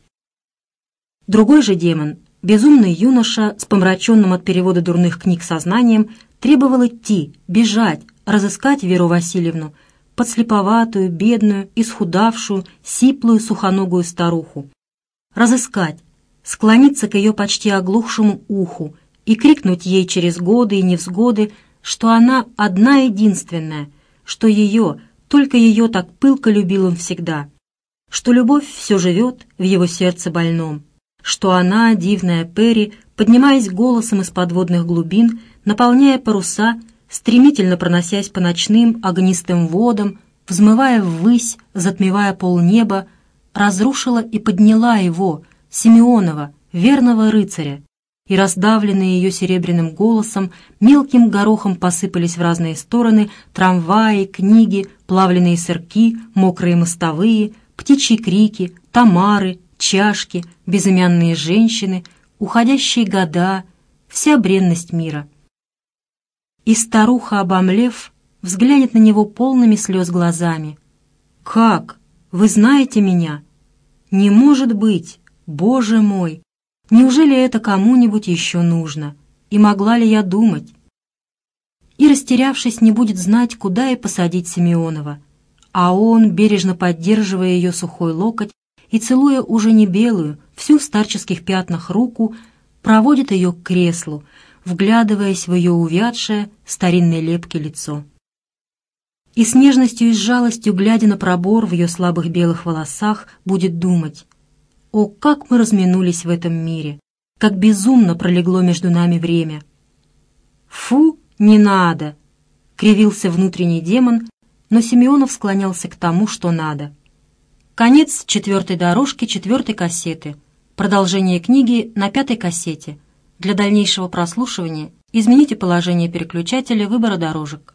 Другой же демон, безумный юноша с помраченным от перевода дурных книг сознанием, требовал идти, бежать, разыскать Веру Васильевну, подслеповатую, бедную, исхудавшую, сиплую, сухоногую старуху. Разыскать, склониться к ее почти оглохшему уху и крикнуть ей через годы и невзгоды, что она одна единственная, что ее, только ее так пылко любил он всегда, что любовь все живет в его сердце больном, что она, дивная Перри, поднимаясь голосом из подводных глубин, наполняя паруса, стремительно проносясь по ночным огнистым водам, взмывая ввысь, затмевая полнеба, разрушила и подняла его, Симеонова, верного рыцаря, и раздавленные ее серебряным голосом мелким горохом посыпались в разные стороны трамваи, книги, плавленые сырки, мокрые мостовые, птичьи крики, Тамары, чашки, безымянные женщины, уходящие года, вся бренность мира. И старуха, обомлев, взглянет на него полными слез глазами. «Как? Вы знаете меня? Не может быть! Боже мой! Неужели это кому-нибудь еще нужно? И могла ли я думать?» И, растерявшись, не будет знать, куда и посадить Симеонова. А он, бережно поддерживая ее сухой локоть и целуя уже не белую, всю в старческих пятнах руку, проводит ее к креслу, вглядываясь в ее увядшее, старинной лепки лицо. И с нежностью и с жалостью, глядя на пробор в ее слабых белых волосах, будет думать: «О, как мы разминулись в этом мире! Как безумно пролегло между нами время!» «Фу, не надо!» — кривился внутренний демон, но Симеонов склонялся к тому, что надо. Конец 4-й дорожки 4-й кассеты. Продолжение книги на 5-й кассете. Для дальнейшего прослушивания измените положение переключателя выбора дорожек.